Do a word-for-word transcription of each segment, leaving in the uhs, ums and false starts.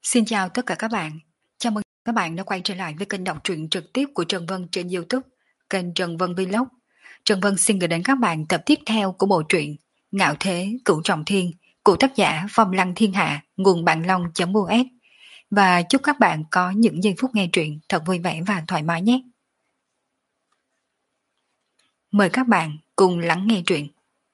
Xin chào tất cả các bạn. Chào mừng các bạn đã quay trở lại với kênh đọc truyện trực tiếp của Trần Vân trên YouTube, kênh Trần Vân Vlog. Trần Vân xin gửi đến các bạn tập tiếp theo của bộ truyện Ngạo Thế Cửu Trọng Thiên của tác giả Phong Lăng Thiên Hạ, nguồn bạn long.us. Và chúc các bạn có những giây phút nghe truyện thật vui vẻ và thoải mái nhé. Mời các bạn cùng lắng nghe truyện.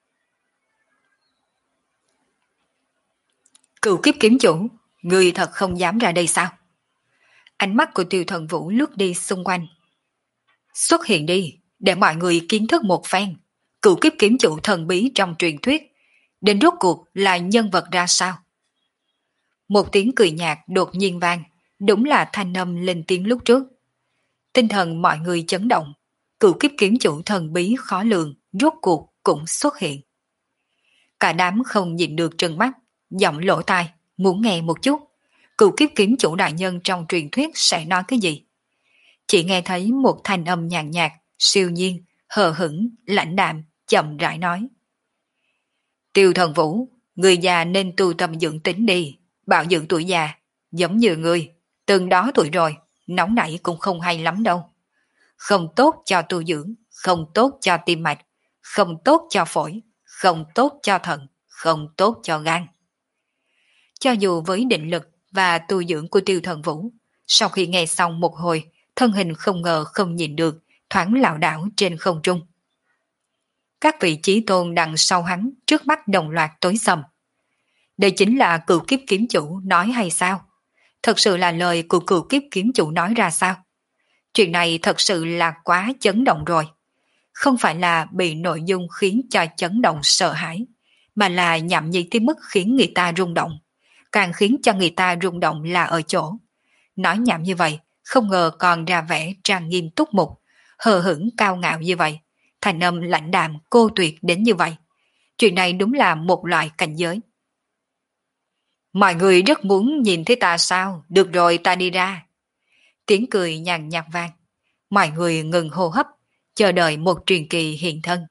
Cửu kiếp kiếm chủ, người thật không dám ra đây sao? Ánh mắt của Tiêu Thần Vũ lướt đi xung quanh. Xuất hiện đi, để mọi người kiến thức một phen. Cửu kiếp kiếm chủ thần bí trong truyền thuyết, đến rốt cuộc là nhân vật ra sao? Một tiếng cười nhạt đột nhiên vang, đúng là thanh âm lên tiếng lúc trước. Tinh thần mọi người chấn động, cửu kiếp kiếm chủ thần bí khó lường rốt cuộc cũng xuất hiện. Cả đám không nhìn được trừng mắt, giọng lỗ tai, muốn nghe một chút. Cửu kiếp kiếm chủ đại nhân trong truyền thuyết sẽ nói cái gì? Chỉ nghe thấy một thanh âm nhàn nhạt, siêu nhiên, hờ hững, lãnh đạm, chậm rãi nói. Tiêu Thần Vũ, người già nên tu tâm dưỡng tính đi, bảo dưỡng tuổi già, giống như người, từng đó tuổi rồi, nóng nảy cũng không hay lắm đâu. Không tốt cho tu dưỡng, không tốt cho tim mạch, không tốt cho phổi, không tốt cho thận, không tốt cho gan. Cho dù với định lực và tu dưỡng của Tiêu Thần Vũ, sau khi nghe xong một hồi, thân hình không ngờ không nhìn được, thoáng lảo đảo trên không trung. Các vị chí tôn đằng sau hắn trước mắt đồng loạt tối sầm. Đây chính là cửu kiếp kiếm chủ nói hay sao? Thật sự là lời của cửu kiếp kiếm chủ nói ra sao? Chuyện này thật sự là quá chấn động rồi. Không phải là bị nội dung khiến cho chấn động sợ hãi, mà là nhảm nhí tới mức khiến người ta rung động. Càng khiến cho người ta rung động là ở chỗ. Nói nhảm như vậy, không ngờ còn ra vẻ trang nghiêm túc mục, hờ hững cao ngạo như vậy, thành âm lãnh đạm cô tuyệt đến như vậy. Chuyện này đúng là một loại cảnh giới. Mọi người rất muốn nhìn thấy ta sao? Được rồi, ta đi ra. Tiếng cười nhàn nhạt vang. Mọi người ngừng hô hấp, chờ đợi một truyền kỳ hiện thân.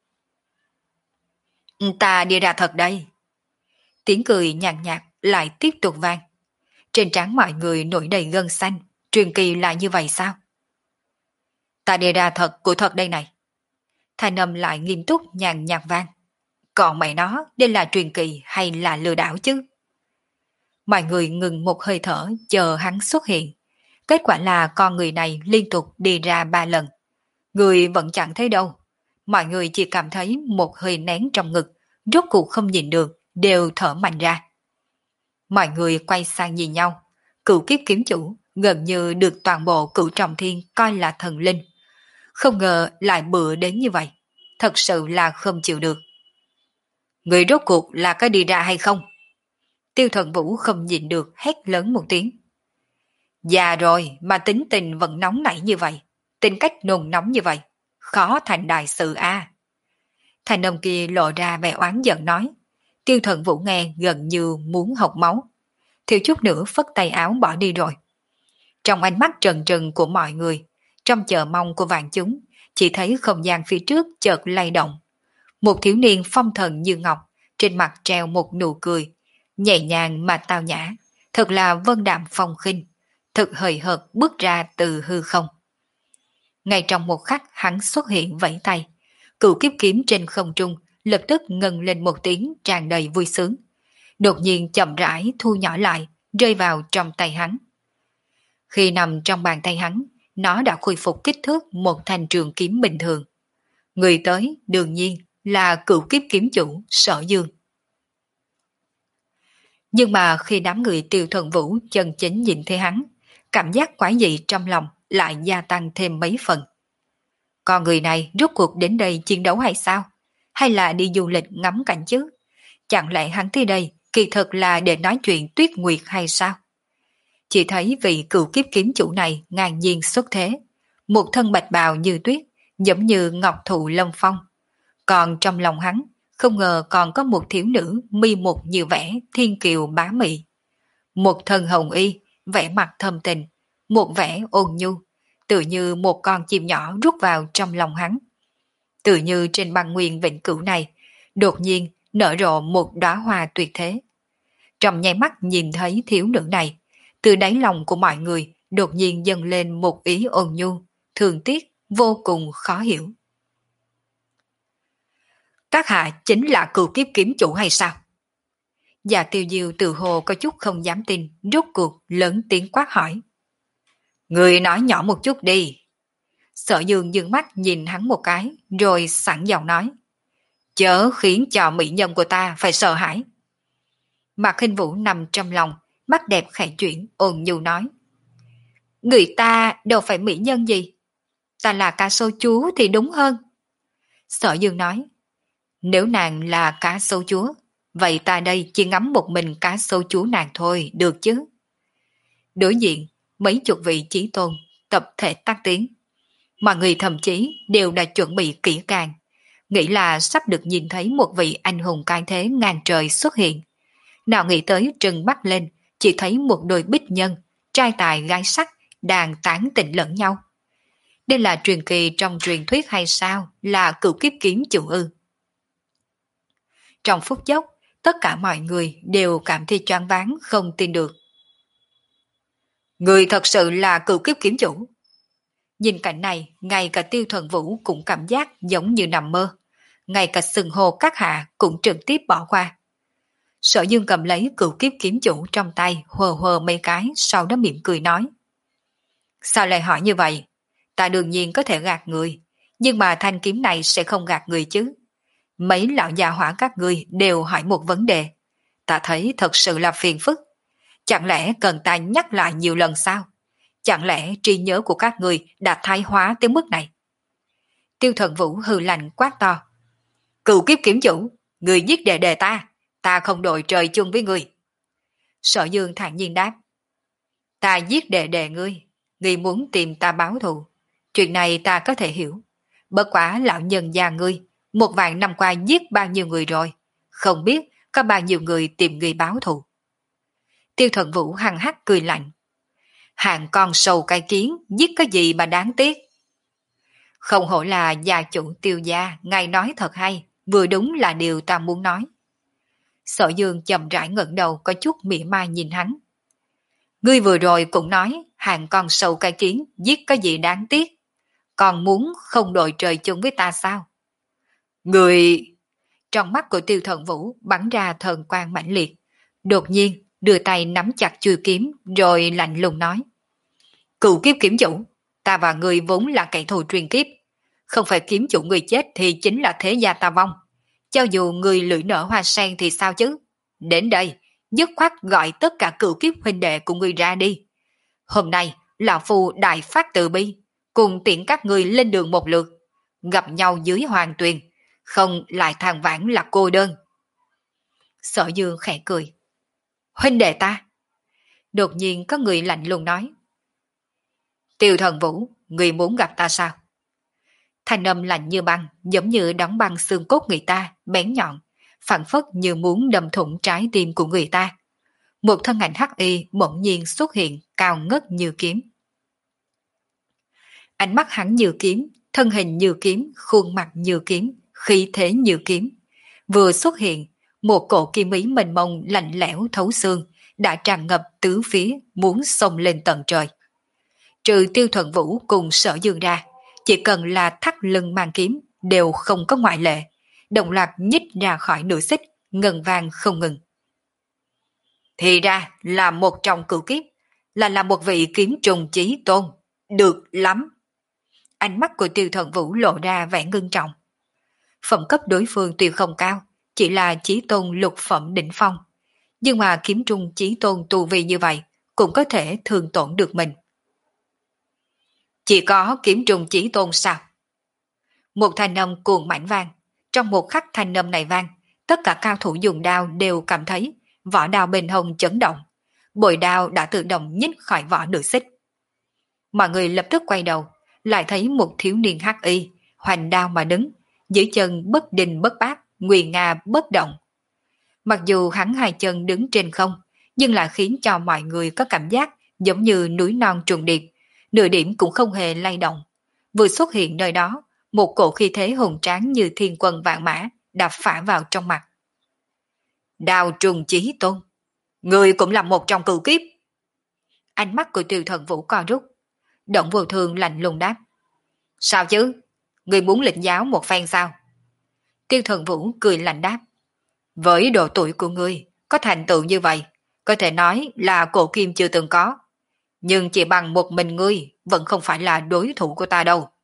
Ta đi ra thật đây. Tiếng cười nhàn nhạt lại tiếp tục vang. Trên trán mọi người nổi đầy gân xanh, truyền kỳ là như vậy sao? Ta đi ra thật của thật đây này. Thanh âm lại nghiêm túc nhàn nhạt vang. Còn mày nó, đây là truyền kỳ hay là lừa đảo chứ? Mọi người ngừng một hơi thở chờ hắn xuất hiện. Kết quả là con người này liên tục đi ra ba lần. Người vẫn chẳng thấy đâu. Mọi người chỉ cảm thấy một hơi nén trong ngực, rốt cuộc không nhìn được, đều thở mạnh ra. Mọi người quay sang nhìn nhau. Cửu kiếp kiếm chủ gần như được toàn bộ cửu trọng thiên coi là thần linh. Không ngờ lại bựa đến như vậy. Thật sự là không chịu được. Người rốt cuộc là có đi ra hay không? Tiêu Thần Vũ không nhìn được hét lớn một tiếng. Già rồi mà tính tình vẫn nóng nảy như vậy. Tính cách nôn nóng như vậy. Khó thành đại sự a. À. Thành ông kia lộ ra vẻ oán giận nói. Tiêu Thần Vũ nghe gần như muốn hộc máu. Thiếu chút nữa phất tay áo bỏ đi rồi. Trong ánh mắt trần trừng của mọi người, trong chờ mong của vạn chúng, chỉ thấy không gian phía trước chợt lay động. Một thiếu niên phong thần như ngọc, trên mặt treo một nụ cười, nhẹ nhàng mà tao nhã, thật là vân đạm phong khinh, thật hời hợt bước ra từ hư không. Ngay trong một khắc hắn xuất hiện vẫy tay, cửu kiếp kiếm trên không trung lập tức ngân lên một tiếng tràn đầy vui sướng. Đột nhiên chậm rãi thu nhỏ lại, rơi vào trong tay hắn. Khi nằm trong bàn tay hắn, nó đã khôi phục kích thước một thanh trường kiếm bình thường. Người tới đương nhiên là cửu kiếp kiếm chủ Sở Dương. Nhưng mà khi đám người Tiêu Thần Vũ chân chính nhìn thấy hắn, cảm giác quái dị trong lòng lại gia tăng thêm mấy phần. Con người này rốt cuộc đến đây chiến đấu hay sao? Hay là đi du lịch ngắm cảnh chứ? Chẳng lẽ hắn tới đây kỳ thực là để nói chuyện Tuyết Nguyệt hay sao? Chỉ thấy vị cửu kiếp kiếm chủ này ngang nhiên xuất thế. Một thân bạch bào như tuyết, giống như ngọc thụ lâm phong. Còn trong lòng hắn, không ngờ còn có một thiếu nữ mi một như vẽ thiên kiều bá mị. Một thân hồng y, vẻ mặt thâm tình, một vẻ ôn nhu, tự như một con chim nhỏ rút vào trong lòng hắn. Tự như trên băng nguyên vĩnh cửu này, đột nhiên nở rộ một đóa hoa tuyệt thế. Trong nháy mắt nhìn thấy thiếu nữ này, Từ đáy lòng của mọi người đột nhiên dâng lên một ý ôn nhu, thương tiếc, vô cùng khó hiểu. Các hạ chính là cựu kiếp kiếm chủ hay sao? Dạ Tiêu Diêu từ hồ có chút không dám tin, rốt cuộc lớn tiếng quát hỏi. Người nói nhỏ một chút đi. Sở Dương dương mắt nhìn hắn một cái, rồi sẵn giọng nói. Chớ khiến cho mỹ nhân của ta phải sợ hãi. Mạc Khinh Vũ nằm trong lòng, mắt đẹp khẽ chuyển, ôn nhu nói. Người ta đâu phải mỹ nhân gì. Ta là cá sấu chúa thì đúng hơn. Sở Dương nói. Nếu nàng là cá sấu chúa, vậy ta đây chỉ ngắm một mình cá sấu chúa nàng thôi, được chứ? Đối diện, mấy chục vị chí tôn, tập thể tác tiến. Mọi người thậm chí đều đã chuẩn bị kỹ càng, nghĩ là sắp được nhìn thấy một vị anh hùng cái thế ngàn trời xuất hiện. Nào nghĩ tới trừng mắt lên, chỉ thấy một đôi bích nhân, trai tài gái sắc, đang tán tỉnh lẫn nhau. Đây là truyền kỳ trong truyền thuyết hay sao, là cựu kiếp kiếm chủ ư? Trong phút chốc, tất cả mọi người đều cảm thấy choáng váng không tin được. Người thật sự là cựu kiếp kiếm chủ. Nhìn cảnh này, ngay cả Tiêu Thần Vũ cũng cảm giác giống như nằm mơ. Ngay cả sừng hồ các hạ cũng trực tiếp bỏ qua. Sở Dương cầm lấy cựu kiếp kiếm chủ trong tay, hờ hờ mấy cái, sau đó mỉm cười nói. Sao lại hỏi như vậy? Ta đương nhiên có thể gạt người, nhưng mà thanh kiếm này sẽ không gạt người chứ. Mấy lão già hỏa các ngươi đều hỏi một vấn đề. Ta thấy thật sự là phiền phức. Chẳng lẽ cần ta nhắc lại nhiều lần sao? Chẳng lẽ trí nhớ của các người đã thái hóa tới mức này? Tiêu Thần Vũ hừ lạnh quát to. Cựu kiếp kiếm chủ, người giết đệ đệ ta, ta không đội trời chung với người. Sở Dương thản nhiên đáp. Ta giết đệ đệ ngươi, ngươi muốn tìm ta báo thù. Chuyện này ta có thể hiểu. Bất quá lão nhân già ngươi, một vạn năm qua giết bao nhiêu người rồi, không biết có bao nhiêu người tìm ngươi báo thù. Tiêu Thần Vũ hằng hắc cười lạnh. Hàng con sâu cái kiến, giết cái gì mà đáng tiếc. Không hổ là gia chủ Tiêu gia, ngài nói thật hay, vừa đúng là điều ta muốn nói. Sở Dương chậm rãi ngẩng đầu có chút mỉa mai nhìn hắn. Ngươi vừa rồi cũng nói, hàng con sâu cái kiến, giết cái gì đáng tiếc. Còn muốn không đội trời chung với ta sao? Người... Trong mắt của Tiêu Thần Vũ bắn ra thần quang mãnh liệt. Đột nhiên đưa tay nắm chặt chuôi kiếm rồi lạnh lùng nói. Cựu kiếp kiếm chủ, ta và người vốn là kẻ thù truyền kiếp. Không phải kiếm chủ người chết thì chính là thế gia ta vong. Cho dù người lưỡi nở hoa sen thì sao chứ? Đến đây, dứt khoát gọi tất cả cựu kiếp huynh đệ của người ra đi. Hôm nay, lão phu đại phát từ bi, cùng tiễn các người lên đường một lượt. Gặp nhau dưới hoàng tuyền, không lại than vãn là cô đơn. Sở Dương khẽ cười. Huynh đệ ta. Đột nhiên có người lạnh lùng nói. Tiêu Thần Vũ, người muốn gặp ta sao? Thanh âm lạnh như băng, giống như đóng băng xương cốt người ta, bén nhọn, phảng phất như muốn đâm thủng trái tim của người ta. Một thân ảnh hắc y bỗng nhiên xuất hiện, cao ngất như kiếm. Ánh mắt hắn như kiếm, thân hình như kiếm, khuôn mặt như kiếm, khí thế như kiếm. Vừa xuất hiện, một cổ kim ý mênh mông lạnh lẽo thấu xương, đã tràn ngập tứ phía, muốn xông lên tận trời. Trừ Tiêu Thuận Vũ cùng Sở Dương ra, chỉ cần là thắt lưng mang kiếm, đều không có ngoại lệ, đồng loạt nhích ra khỏi nửa xích, ngân vang không ngừng. Thì ra là một trong cửu kiếp, là là một vị kiếm trùng chí tôn. Được lắm. Ánh mắt của Tiêu Thuận Vũ lộ ra vẻ ngưng trọng. Phẩm cấp đối phương tuy không cao, chỉ là chí tôn lục phẩm đỉnh phong. Nhưng mà kiếm trung chí tôn tu vi như vậy, cũng có thể thương tổn được mình. Chỉ có kiếm trung chí tôn sao? Một thanh âm cuồng mãnh vang. Trong một khắc thanh âm này vang, tất cả cao thủ dùng đao đều cảm thấy vỏ đao bên hông chấn động. Bội đao đã tự động nhích khỏi vỏ nửa xích. Mọi người lập tức quay đầu, lại thấy một thiếu niên hắc y, hoành đao mà đứng, dưới chân bất định bất bát, nguy nga bất động. Mặc dù hắn hai chân đứng trên không, nhưng là khiến cho mọi người có cảm giác giống như núi non trùng điệp, nửa điểm cũng không hề lay động. Vừa xuất hiện nơi đó, một cổ khí thế hùng tráng như thiên quân vạn mã đạp phả vào trong mặt. Đào trùng chí tôn, người cũng là một trong cửu kiếp. Ánh mắt của Tiêu Thần Vũ co rút. Động Vô Thương lạnh lùng đáp. Sao chứ? Người muốn lĩnh giáo một phen sao? Tiêu Thần Vũ cười lạnh đáp. Với độ tuổi của ngươi, có thành tựu như vậy, có thể nói là cổ kim chưa từng có. Nhưng chỉ bằng một mình ngươi vẫn không phải là đối thủ của ta đâu.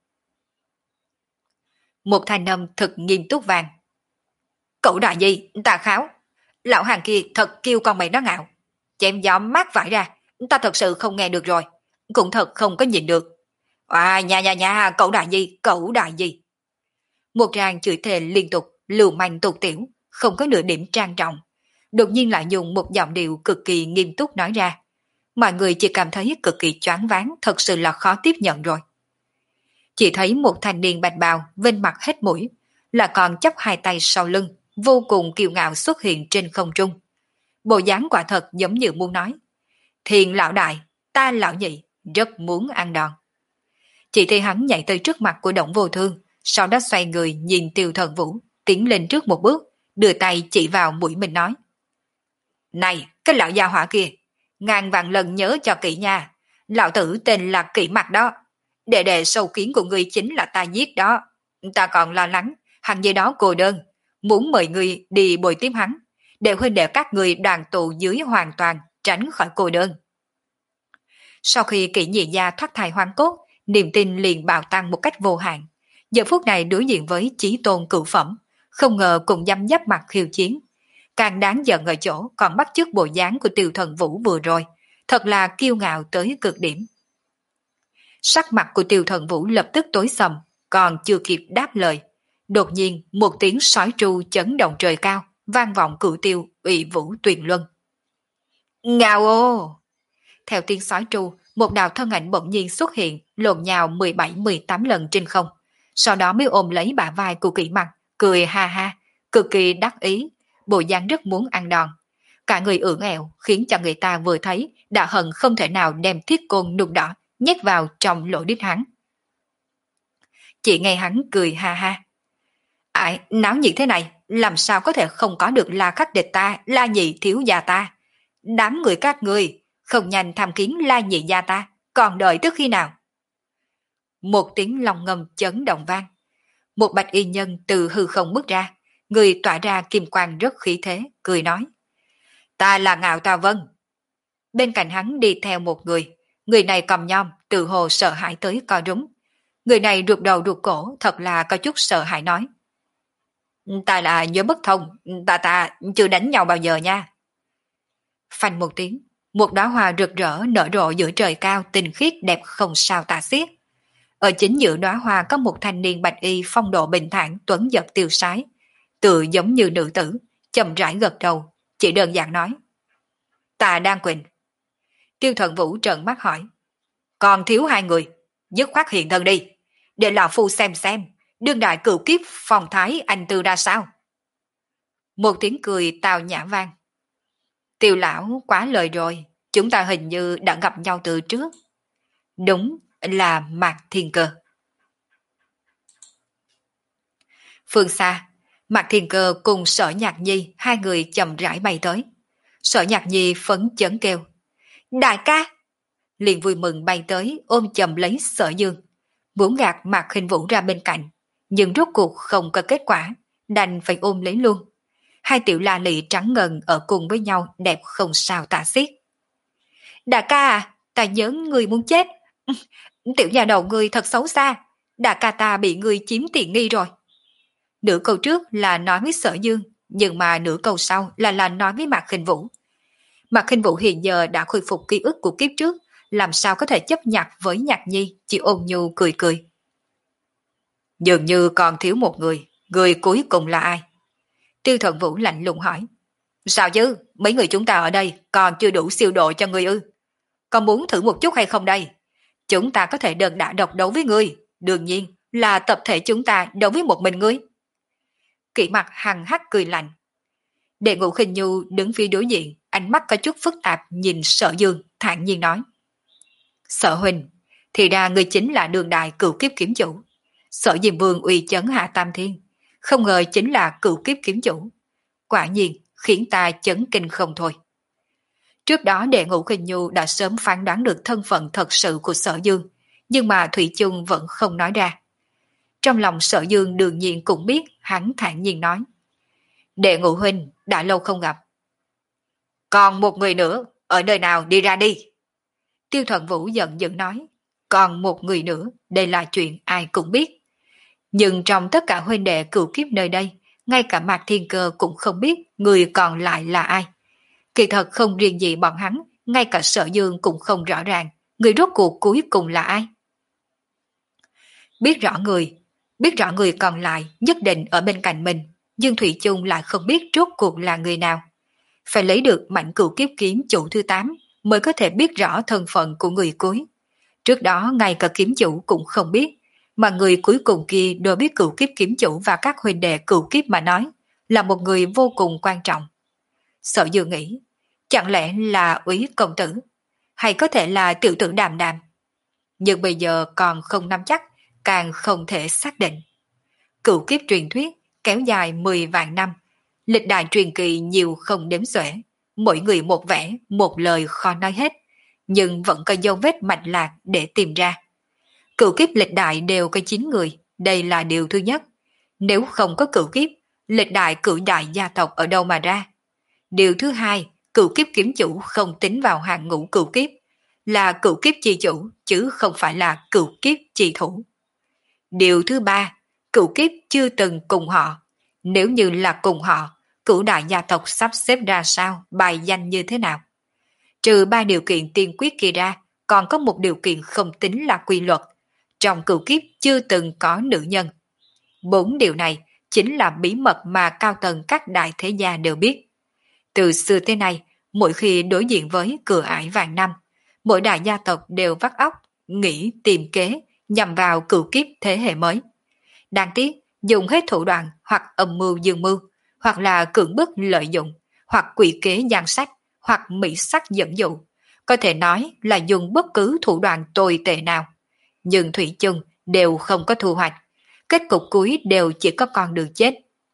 Một thanh âm thật nghiêm túc vàng. Cậu đại gì, ta kháo. Lão hàng kia thật kêu con mày nó ngạo. Chém gió mát vải ra, ta thật sự không nghe được rồi. Cũng thật không có nhìn được. À nha nha nha, cậu đại gì, cậu đại gì. Một tràng chửi thề liên tục, lưu manh tục tiểu, không có nửa điểm trang trọng. Đột nhiên lại dùng một giọng điệu cực kỳ nghiêm túc nói ra. Mọi người chỉ cảm thấy cực kỳ choáng váng, thật sự là khó tiếp nhận rồi. Chỉ thấy một thanh niên bạch bào, vênh mặt hết mũi, là còn chắp hai tay sau lưng, vô cùng kiêu ngạo xuất hiện trên không trung. Bộ dáng quả thật giống như muốn nói. Thiền lão đại, ta lão nhị, rất muốn ăn đòn. Chỉ thấy hắn nhảy tới trước mặt của Động Vô Thương, sau đó xoay người nhìn Tiêu Thần Vũ, tiến lên trước một bước, đưa tay chỉ vào mũi mình nói. Này, cái lão gia hỏa kia, ngàn vạn lần nhớ cho kỹ nha, lão tử tên là Kỷ Mặc đó. Đệ đệ sâu kiến của ngươi chính là ta giết đó. Ta còn lo lắng, hắn dưới đó cô đơn, muốn mời ngươi đi bồi tiếp hắn, để huynh đệ các người đoàn tụ dưới hoàn toàn, tránh khỏi cô đơn. Sau khi Kỷ nhị gia thoát thai hoang cốt, niềm tin liền bạo tăng một cách vô hạn. Giờ phút này đối diện với chí tôn cửu phẩm, không ngờ cùng dám giáp mặt khiêu chiến. Càng đáng giận ở chỗ còn bắt chước bộ dáng của Tiêu Thần Vũ vừa rồi, thật là kiêu ngạo tới cực điểm. Sắc mặt của Tiêu Thần Vũ lập tức tối sầm, còn chưa kịp đáp lời. Đột nhiên một tiếng sói tru chấn động trời cao, vang vọng cửu tiêu, ủy vũ tuyền luân. Ngao ô! Theo tiếng sói tru, một đạo thân ảnh bỗng nhiên xuất hiện, lộn nhào mười bảy mười tám lần trên không. Sau đó mới ôm lấy bả vai của Kỷ Mặc, cười ha ha, cực kỳ đắc ý, bộ dáng rất muốn ăn đòn. Cả người ưỡn ẹo khiến cho người ta vừa thấy đã hận không thể nào đem thiết côn nung đỏ nhét vào trong lỗ đít hắn. Chỉ nghe hắn cười ha ha. Ai, náo nhiệt thế này, làm sao có thể không có được La Khắc địch ta, La Nhị thiếu gia ta. Đám người các người, không nhanh tham kiến La Nhị gia ta, còn đợi tới khi nào? Một tiếng lòng ngầm chấn động vang. Một bạch y nhân từ hư không bước ra, người tỏa ra kim quang rất khí thế, cười nói. Ta là Ngạo Ta Vân. Bên cạnh hắn đi theo một người, người này cầm nhom, tự hồ sợ hãi tới co rúm. Người này rụt đầu rụt cổ, thật là có chút sợ hãi nói. Ta là nhớ bất thông, ta ta chưa đánh nhau bao giờ nha. Phanh một tiếng, một đóa hoa rực rỡ nở rộ giữa trời cao tinh khiết đẹp không sao tả xiết. Ở chính giữa đóa hoa có một thanh niên bạch y phong độ bình thản tuấn giật tiêu sái, tự giống như nữ tử, chậm rãi gật đầu, chỉ đơn giản nói. Ta đang quỳnh. Tiêu Thần Vũ trợn mắt hỏi. Còn thiếu hai người, dứt khoát hiện thân đi, để lão phu xem xem, đương đại cửu kiếp phong thái anh tư ra sao. Một tiếng cười tào nhã vang. Tiêu lão quá lời rồi, chúng ta hình như đã gặp nhau từ trước. Đúng là Mạc Thiên Cơ. Phương xa, Mạc Thiên Cơ cùng Sở Nhạc Nhi hai người chậm rãi bay tới. Sở Nhạc Nhi phấn chấn kêu. Đại ca! Liền vui mừng bay tới ôm chầm lấy Sở Dương, muốn gạt Mạc Khinh Vũ ra bên cạnh, nhưng rốt cuộc không có kết quả, đành phải ôm lấy luôn. Hai tiểu la lị trắng ngần ở cùng với nhau đẹp không sao tả xiết. Đại ca à, ta nhớ người muốn chết. Tiểu nhà đầu người thật xấu xa, đại ca ta bị người chiếm tiện nghi rồi. Nửa câu trước là nói với Sở Dương, nhưng mà nửa câu sau là là nói với Mạc Khinh Vũ. Mạc Khinh Vũ hiện giờ đã khôi phục ký ức của kiếp trước, làm sao có thể chấp nhặt với Nhạc Nhi, chỉ ôn nhu cười cười. Dường như còn thiếu một người, người cuối cùng là ai? Tiêu Thần Vũ lạnh lùng hỏi. Sao chứ, mấy người chúng ta ở đây còn chưa đủ siêu độ cho người ư? Còn muốn thử một chút hay không đây? Chúng ta có thể đơn đả độc đấu với ngươi, đương nhiên là tập thể chúng ta đấu với một mình ngươi. Kỷ Mặc hằng hắc cười lạnh. Đệ Ngũ Khinh Nhu đứng phía đối diện, ánh mắt có chút phức tạp nhìn Sở Dương, thản nhiên nói. Sở huynh, thì ra người chính là đường đại cửu kiếp kiếm chủ. Sở Diêm Vương uy chấn hạ tam thiên, không ngờ chính là cửu kiếp kiếm chủ. Quả nhiên khiến ta chấn kinh không thôi. Trước đó Đệ Ngũ Khinh Nhu đã sớm phán đoán được thân phận thật sự của Sở Dương, nhưng mà Thủy Chung vẫn không nói ra. Trong lòng Sở Dương đương nhiên cũng biết, hắn thản nhiên nói. Đệ Ngũ Huynh, đã lâu không gặp. Còn một người nữa, ở nơi nào đi ra đi. Tiêu Thuận Vũ giận dữ nói. Còn một người nữa, đây là chuyện ai cũng biết. Nhưng trong tất cả huynh đệ cửu kiếp nơi đây, ngay cả Mạc Thiên Cơ cũng không biết người còn lại là ai. Kỳ thật không riêng gì bọn hắn, ngay cả Sở Dương cũng không rõ ràng, người rốt cuộc cuối cùng là ai. Biết rõ người, biết rõ người còn lại nhất định ở bên cạnh mình, nhưng Thủy Chung lại không biết rốt cuộc là người nào. Phải lấy được mảnh cửu kiếp kiếm chủ thứ tám mới có thể biết rõ thân phận của người cuối. Trước đó ngay cả kiếm chủ cũng không biết, mà người cuối cùng kia đối biết cửu kiếp kiếm chủ và các huynh đệ cửu kiếp mà nói, là một người vô cùng quan trọng. Sở Dương nghĩ, chẳng lẽ là Úy công tử, hay có thể là tiểu tử Đàm Đàm. Nhưng bây giờ còn không nắm chắc, càng không thể xác định. Cửu kiếp truyền thuyết kéo dài mười vạn năm, lịch đại truyền kỳ nhiều không đếm xuể, mỗi người một vẻ, một lời khó nói hết, nhưng vẫn có dấu vết mạch lạc để tìm ra. Cửu kiếp lịch đại đều có chín người, đây là điều thứ nhất. Nếu không có cửu kiếp, lịch đại cửu đại gia tộc ở đâu mà ra? Điều thứ hai, cửu kiếp kiếm chủ không tính vào hàng ngũ cửu kiếp, là cửu kiếp chi chủ chứ không phải là cửu kiếp chi thủ. Điều thứ ba, cửu kiếp chưa từng cùng họ. Nếu như là cùng họ, cửu đại gia tộc sắp xếp ra sao, bài danh như thế nào? Trừ ba điều kiện tiên quyết kia ra, còn có một điều kiện không tính là quy luật. Trong cửu kiếp chưa từng có nữ nhân. Bốn điều này chính là bí mật mà cao tầng các đại thế gia đều biết. Từ xưa tới nay, mỗi khi đối diện với cửa ải vạn năm, mỗi đại gia tộc đều vắt óc, nghĩ tìm kế nhằm vào cửu kiếp thế hệ mới. Đáng tiếc, dùng hết thủ đoạn hoặc âm mưu dương mưu, hoặc là cưỡng bức lợi dụng, hoặc quỷ kế gian sách, hoặc mỹ sắc dẫn dụ. Có thể nói là dùng bất cứ thủ đoạn tồi tệ nào. Nhưng thủy chung đều không có thu hoạch. Kết cục cuối đều chỉ có con đường chết.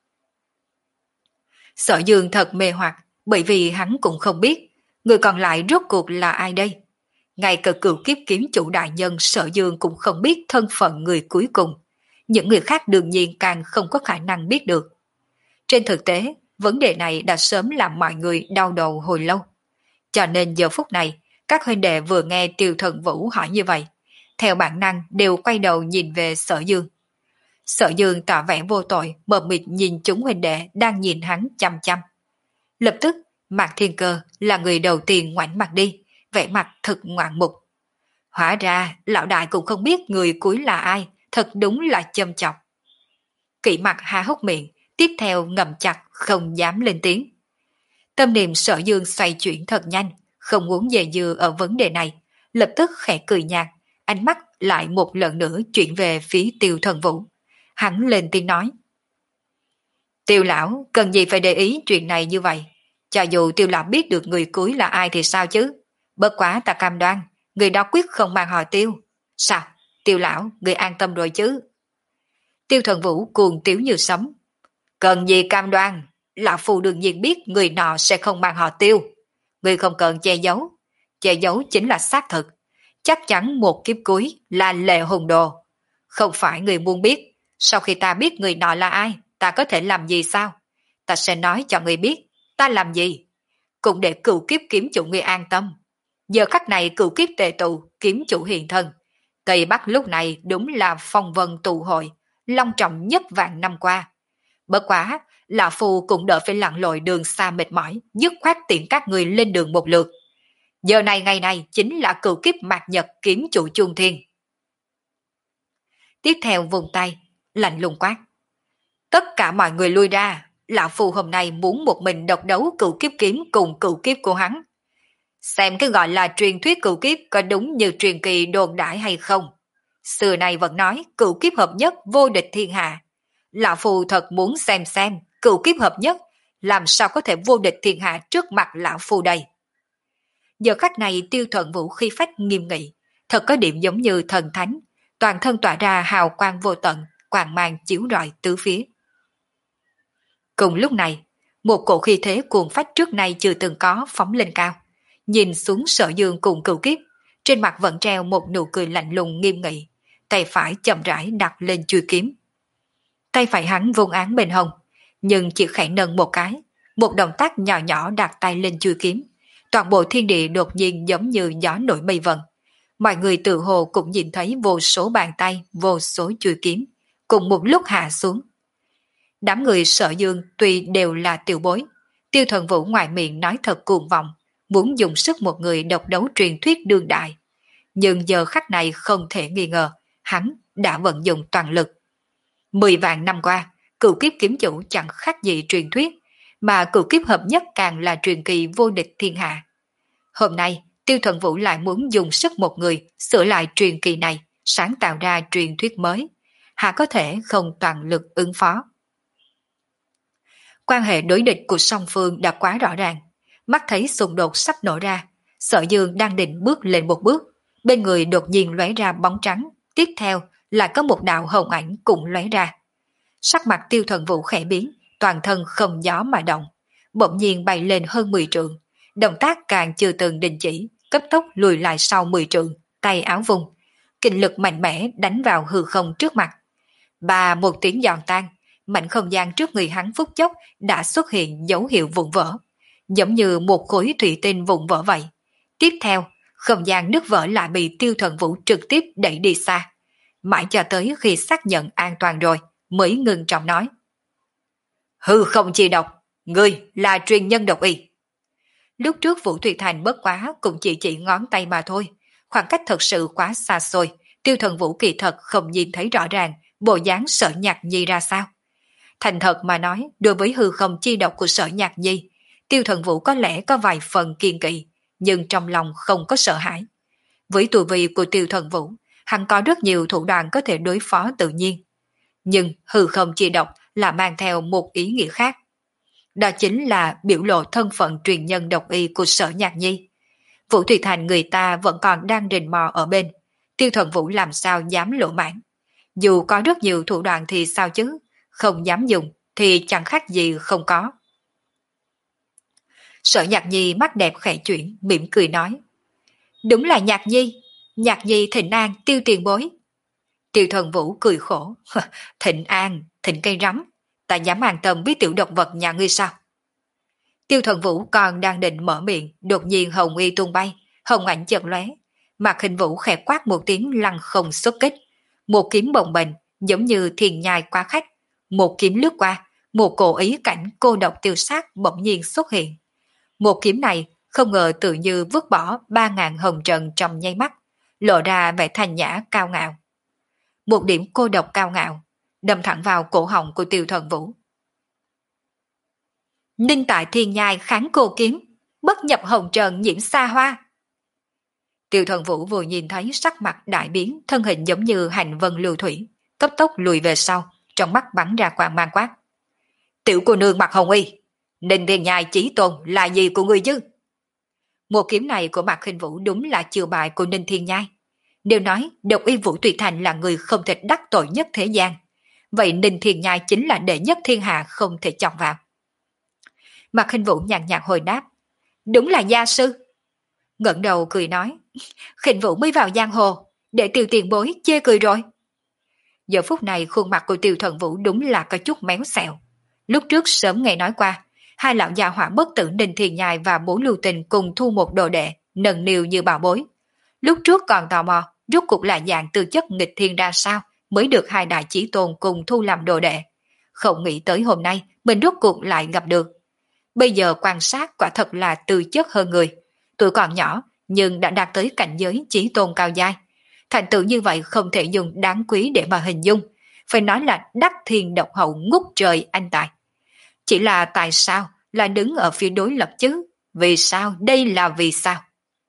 Sở Dương thật mê hoặc, bởi vì hắn cũng không biết người còn lại rốt cuộc là ai đây. Ngay cả cửu kiếp kiếm chủ đại nhân Sở Dương cũng không biết thân phận người cuối cùng. Những người khác đương nhiên càng không có khả năng biết được. Trên thực tế, vấn đề này đã sớm làm mọi người đau đầu hồi lâu. Cho nên giờ phút này, các huynh đệ vừa nghe Tiêu Thần Vũ hỏi như vậy, theo bản năng đều quay đầu nhìn về Sở Dương. Sở Dương tỏ vẻ vô tội, mờ mịt nhìn chúng huynh đệ đang nhìn hắn chăm chăm. Lập tức, Mạc Thiên Cơ là người đầu tiên ngoảnh mặt đi, vẻ mặt thật ngoạn mục. Hóa ra, lão đại cũng không biết người cuối là ai, thật đúng là châm chọc. Kỵ mặt há hốc miệng, tiếp theo ngậm chặt, không dám lên tiếng. Tâm niệm Sở Dương xoay chuyển thật nhanh, không muốn dè dưa ở vấn đề này, lập tức khẽ cười nhạt, ánh mắt lại một lần nữa chuyển về phía Tiêu Thần Vũ. Hắn lên tiếng nói. Tiêu lão, cần gì phải để ý chuyện này như vậy? Cho dù Tiêu lão biết được người cuối là ai thì sao chứ? Bất quá ta cam đoan, người đó quyết không mang họ Tiêu. Sao? Tiêu lão, người an tâm rồi chứ? Tiêu Thần Vũ cuồng tiếu như sấm. Cần gì cam đoan? Lão phu đương nhiên biết người nọ sẽ không mang họ Tiêu. Người không cần che giấu. Che giấu chính là xác thực. Chắc chắn một kiếp cuối là Lệ Hùng Đồ. Không phải người muốn biết. Sau khi ta biết người nọ là ai, ta có thể làm gì sao? Ta sẽ nói cho người biết ta làm gì. Cũng để cửu kiếp kiếm chủ người an tâm. Giờ khắc này cửu kiếp tề tụ, kiếm chủ hiện thân. Tây Bắc lúc này đúng là phong vân tụ hội, long trọng nhất vạn năm qua. Bất quá, lão phu cũng đỡ phải lặn lội đường xa mệt mỏi, dứt khoát tiện các người lên đường một lượt. Giờ này ngày này chính là cửu kiếp mạt nhật kiếm chủ chuông thiên. Tiếp theo vùng tay, lạnh lùng quát. Tất cả mọi người lui ra, lão phu hôm nay muốn một mình độc đấu cửu kiếp kiếm cùng cửu kiếp của hắn. Xem cái gọi là truyền thuyết cửu kiếp có đúng như truyền kỳ đồn đãi hay không. Xưa nay vẫn nói cửu kiếp hợp nhất vô địch thiên hạ. Lão phu thật muốn xem xem cửu kiếp hợp nhất làm sao có thể vô địch thiên hạ trước mặt lão phu đây. Giờ khắc này Tiêu Thuận Vũ khí phách nghiêm nghị, thật có điểm giống như thần thánh, toàn thân tỏa ra hào quang vô tận, quang mang chiếu rọi tứ phía. Cùng lúc này, một cổ khí thế cuồng phách trước nay chưa từng có phóng lên cao, nhìn xuống Sở Dương cùng Cửu Kiếp, trên mặt vẫn treo một nụ cười lạnh lùng nghiêm nghị, tay phải chậm rãi đặt lên chuôi kiếm. Tay phải hắn vung án bên hông, nhưng chỉ khẽ nâng một cái, một động tác nhỏ nhỏ đặt tay lên chuôi kiếm. Toàn bộ thiên địa đột nhiên giống như gió nổi mây vần. Mọi người tự hồ cũng nhìn thấy vô số bàn tay, vô số chuôi kiếm, cùng một lúc hạ xuống. Đám người Sở Dương tuy đều là tiểu bối, Tiêu Thần Vũ ngoài miệng nói thật cuồng vọng, muốn dùng sức một người độc đấu truyền thuyết đương đại. Nhưng giờ khắc này không thể nghi ngờ, hắn đã vận dụng toàn lực. Mười vạn năm qua, Cửu Kiếp kiếm chủ chẳng khác gì truyền thuyết, mà Cửu Kiếp hợp nhất càng là truyền kỳ vô địch thiên hạ. Hôm nay, Tiêu Thần Vũ lại muốn dùng sức một người sửa lại truyền kỳ này, sáng tạo ra truyền thuyết mới. Hạ có thể không toàn lực ứng phó. Quan hệ đối địch của song phương đã quá rõ ràng. Mắt thấy xung đột sắp nổ ra, Sở Dương đang định bước lên một bước, bên người đột nhiên lóe ra bóng trắng, tiếp theo lại có một đạo hồng ảnh cũng lóe ra. Sắc mặt Tiêu Thần Vũ khẽ biến, toàn thân không gió mà động, bỗng nhiên bay lên hơn mười trượng, động tác càng chưa từng đình chỉ, cấp tốc lùi lại sau mười trượng, tay áo vùng, kinh lực mạnh mẽ đánh vào hư không trước mặt. Bà một tiếng giòn tan, mảnh không gian trước người hắn phút chốc đã xuất hiện dấu hiệu vụn vỡ, giống như một khối thủy tinh vụn vỡ vậy. Tiếp theo, không gian nứt vỡ lại bị Tiêu Thần Vũ trực tiếp đẩy đi xa. Mãi cho tới khi xác nhận an toàn rồi, mới ngừng trọng nói. Hư không chi độc, ngươi là truyền nhân độc y. Lúc trước Vũ Thủy Thành bất quá cũng chỉ chỉ ngón tay mà thôi, khoảng cách thật sự quá xa xôi, Tiêu Thần Vũ kỳ thật không nhìn thấy rõ ràng bộ dáng Sở Nhạc Nhi ra sao. Thành thật mà nói, đối với hư không chi độc của Sở Nhạc Nhi, Tiêu Thần Vũ có lẽ có vài phần kiên kỵ, nhưng trong lòng không có sợ hãi. Với tu vi của Tiêu Thần Vũ, hắn có rất nhiều thủ đoạn có thể đối phó tự nhiên. Nhưng hư không chi độc là mang theo một ý nghĩa khác. Đó chính là biểu lộ thân phận truyền nhân độc y của Sở Nhạc Nhi. Vũ Thủy Thành người ta vẫn còn đang rình mò ở bên, Tiêu Thần Vũ làm sao dám lộ mãn. Dù có rất nhiều thủ đoạn thì sao chứ, không dám dùng thì chẳng khác gì không có. Sở Nhạc Nhi mắt đẹp khẽ chuyển, mỉm cười nói. Đúng là Nhạc Nhi, Nhạc Nhi thịnh an Tiêu tiền bối. Tiêu Thần Vũ cười khổ. Thịnh an, thịnh cây rắm, ta dám an tâm với tiểu độc vật nhà ngươi sao? Tiêu Thần Vũ còn đang định mở miệng, đột nhiên hồng y tung bay, hồng ảnh chợt lóe, Mạc Hình Vũ khẽ quát một tiếng lăng không xuất kích, một kiếm bồng bềnh giống như thiền nhai quá khách, một kiếm lướt qua, một cổ ý cảnh cô độc tiêu sát bỗng nhiên xuất hiện. Một kiếm này không ngờ tự như vứt bỏ ba ngàn hồng trần trong nháy mắt, lộ ra vẻ thanh nhã cao ngạo. Một điểm cô độc cao ngạo đâm thẳng vào cổ họng của Tiêu Thần Vũ. Ninh tại thiên nhai kháng cô kiếm, bất nhập hồng trần nhiễm xa hoa. Tiêu Thần Vũ vừa nhìn thấy sắc mặt đại biến, thân hình giống như hành vân lưu thủy, cấp tốc lùi về sau, trong mắt bắn ra quang mang quát. Tiểu cô nương mặc hồng y, Ninh thiên nhai chí tôn là gì của ngươi chứ? Một kiếm này của Mạc Khinh Vũ đúng là chiều bài của Ninh Thiên Nhai. Nếu nói độc y Vũ Tùy Thành là người không thể đắc tội nhất thế gian, vậy Ninh Thiên Nhai chính là đệ nhất thiên hạ không thể chọc vào. Mạc Khinh Vũ nhàn nhạt hồi đáp, đúng là gia sư. Ngẩng đầu cười nói, Khinh Vũ mới vào giang hồ, để Tiêu tiền bối chê cười rồi. Giờ phút này khuôn mặt của Tiêu Thần Vũ đúng là có chút méo xẹo. Lúc trước sớm nghe nói qua, hai lão già hỏa bất tử Ninh Thiên Nhai và Bố Lưu Tình cùng thu một đồ đệ, nâng niu như bảo bối. Lúc trước còn tò mò, rốt cuộc là dạng tư chất nghịch thiên ra sao mới được hai đại chí tôn cùng thu làm đồ đệ. Không nghĩ tới hôm nay mình rốt cuộc lại gặp được. Bây giờ quan sát quả thật là tư chất hơn người. Tuổi còn nhỏ nhưng đã đạt tới cảnh giới chí tôn cao giai. Thành tựu như vậy không thể dùng đáng quý để mà hình dung. Phải nói là đắc thiên độc hậu ngút trời anh tài. Chỉ là tại sao là đứng ở phía đối lập chứ? Vì sao? Đây là vì sao?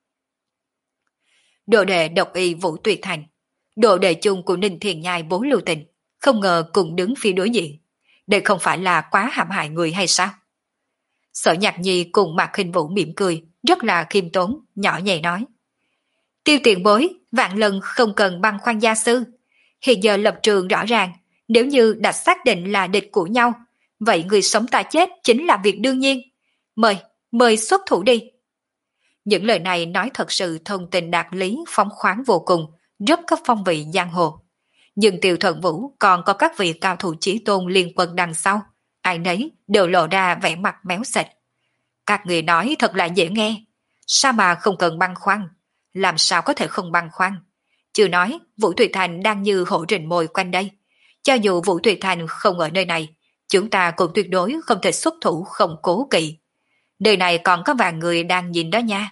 Đồ đệ độc y Vũ Tuyệt Thành, đồ đệ chung của Ninh Thiền Nhai Bố Lưu Tình, không ngờ cùng đứng phía đối diện. Đây không phải là quá hãm hại người hay sao? Sở Nhạc Nhi cùng Mạc Khinh Vũ mỉm cười, rất là khiêm tốn, nhỏ nhẹ nói. Tiêu tiền bối, vạn lần không cần băn khoăn gia sư. Hiện giờ lập trường rõ ràng, nếu như đã xác định là địch của nhau, vậy người sống ta chết chính là việc đương nhiên. Mời, mời xuất thủ đi. Những lời này nói thật sự thông tình đạt lý, phóng khoáng vô cùng, rất có phong vị giang hồ. Nhưng Tiêu Thần Vũ còn có các vị cao thủ chí tôn liên quân đằng sau, ai nấy đều lộ ra vẻ mặt méo xệch. Các người nói thật là dễ nghe, sao mà không cần băn khoăn, làm sao có thể không băn khoăn. Chưa nói Vũ Thủy Thành đang như hổ rình mồi quanh đây, cho dù Vũ Thủy Thành không ở nơi này, chúng ta cũng tuyệt đối không thể xuất thủ không cố kỵ. Nơi này còn có vài người đang nhìn đó nha.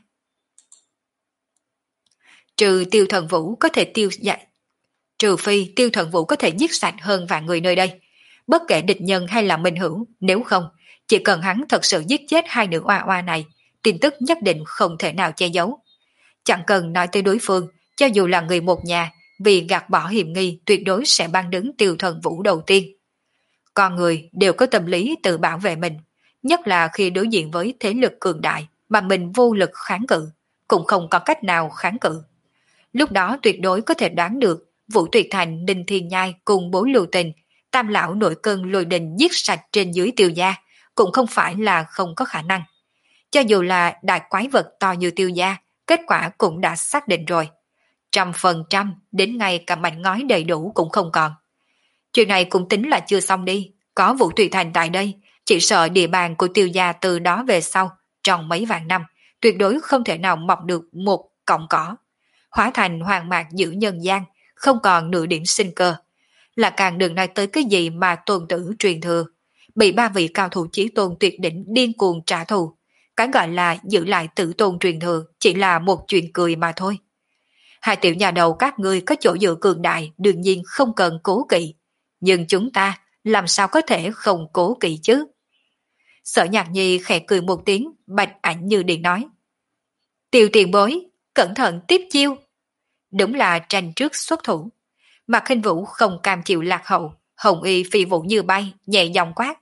Trừ Tiêu Thần Vũ có thể tiêu dạ, trừ phi Tiêu Thần Vũ có thể giết sạch hơn vài người nơi đây. Bất kể địch nhân hay là minh hữu, nếu không, chỉ cần hắn thật sự giết chết hai nữ oa oa này, tin tức nhất định không thể nào che giấu. Chẳng cần nói tới đối phương, cho dù là người một nhà, vì gạt bỏ hiểm nghi tuyệt đối sẽ ban đứng Tiêu Thần Vũ đầu tiên. Con người đều có tâm lý tự bảo vệ mình, nhất là khi đối diện với thế lực cường đại mà mình vô lực kháng cự, cũng không có cách nào kháng cự. Lúc đó tuyệt đối có thể đoán được Vũ Tuyệt Thành, Đinh Thiên Nhai cùng bố Lưu Tình, Tam Lão nội cơn lôi đình giết sạch trên dưới Tiêu gia, cũng không phải là không có khả năng. Cho dù là đại quái vật to như Tiêu gia, kết quả cũng đã xác định rồi. Trăm phần trăm, đến ngay cả mảnh ngói đầy đủ cũng không còn. Chuyện này cũng tính là chưa xong đi, có Vũ Tuyệt Thành tại đây, chỉ sợ địa bàn của Tiêu gia từ đó về sau, trong mấy vạn năm, tuyệt đối không thể nào mọc được một cọng cỏ. Hóa thành hoàng mạc giữ nhân gian, không còn nửa điểm sinh cơ. Là càng đừng nói tới cái gì mà tôn tử truyền thừa, bị ba vị cao thủ chí tôn tuyệt đỉnh điên cuồng trả thù. Cái gọi là giữ lại tử tôn truyền thừa chỉ là một chuyện cười mà thôi. Hai tiểu nhà đầu các ngươi có chỗ dựa cường đại, đương nhiên không cần cố kỵ. Nhưng chúng ta làm sao có thể không cố kỵ chứ? Sở Nhạc Nhi khẽ cười một tiếng, bạch ảnh như điện nói. Tiêu tiền bối, cẩn thận tiếp chiêu. Đúng là tranh trước xuất thủ. Mạc Khinh Vũ không cam chịu lạc hậu, hồng y phi vũ như bay, nhẹ giọng quát.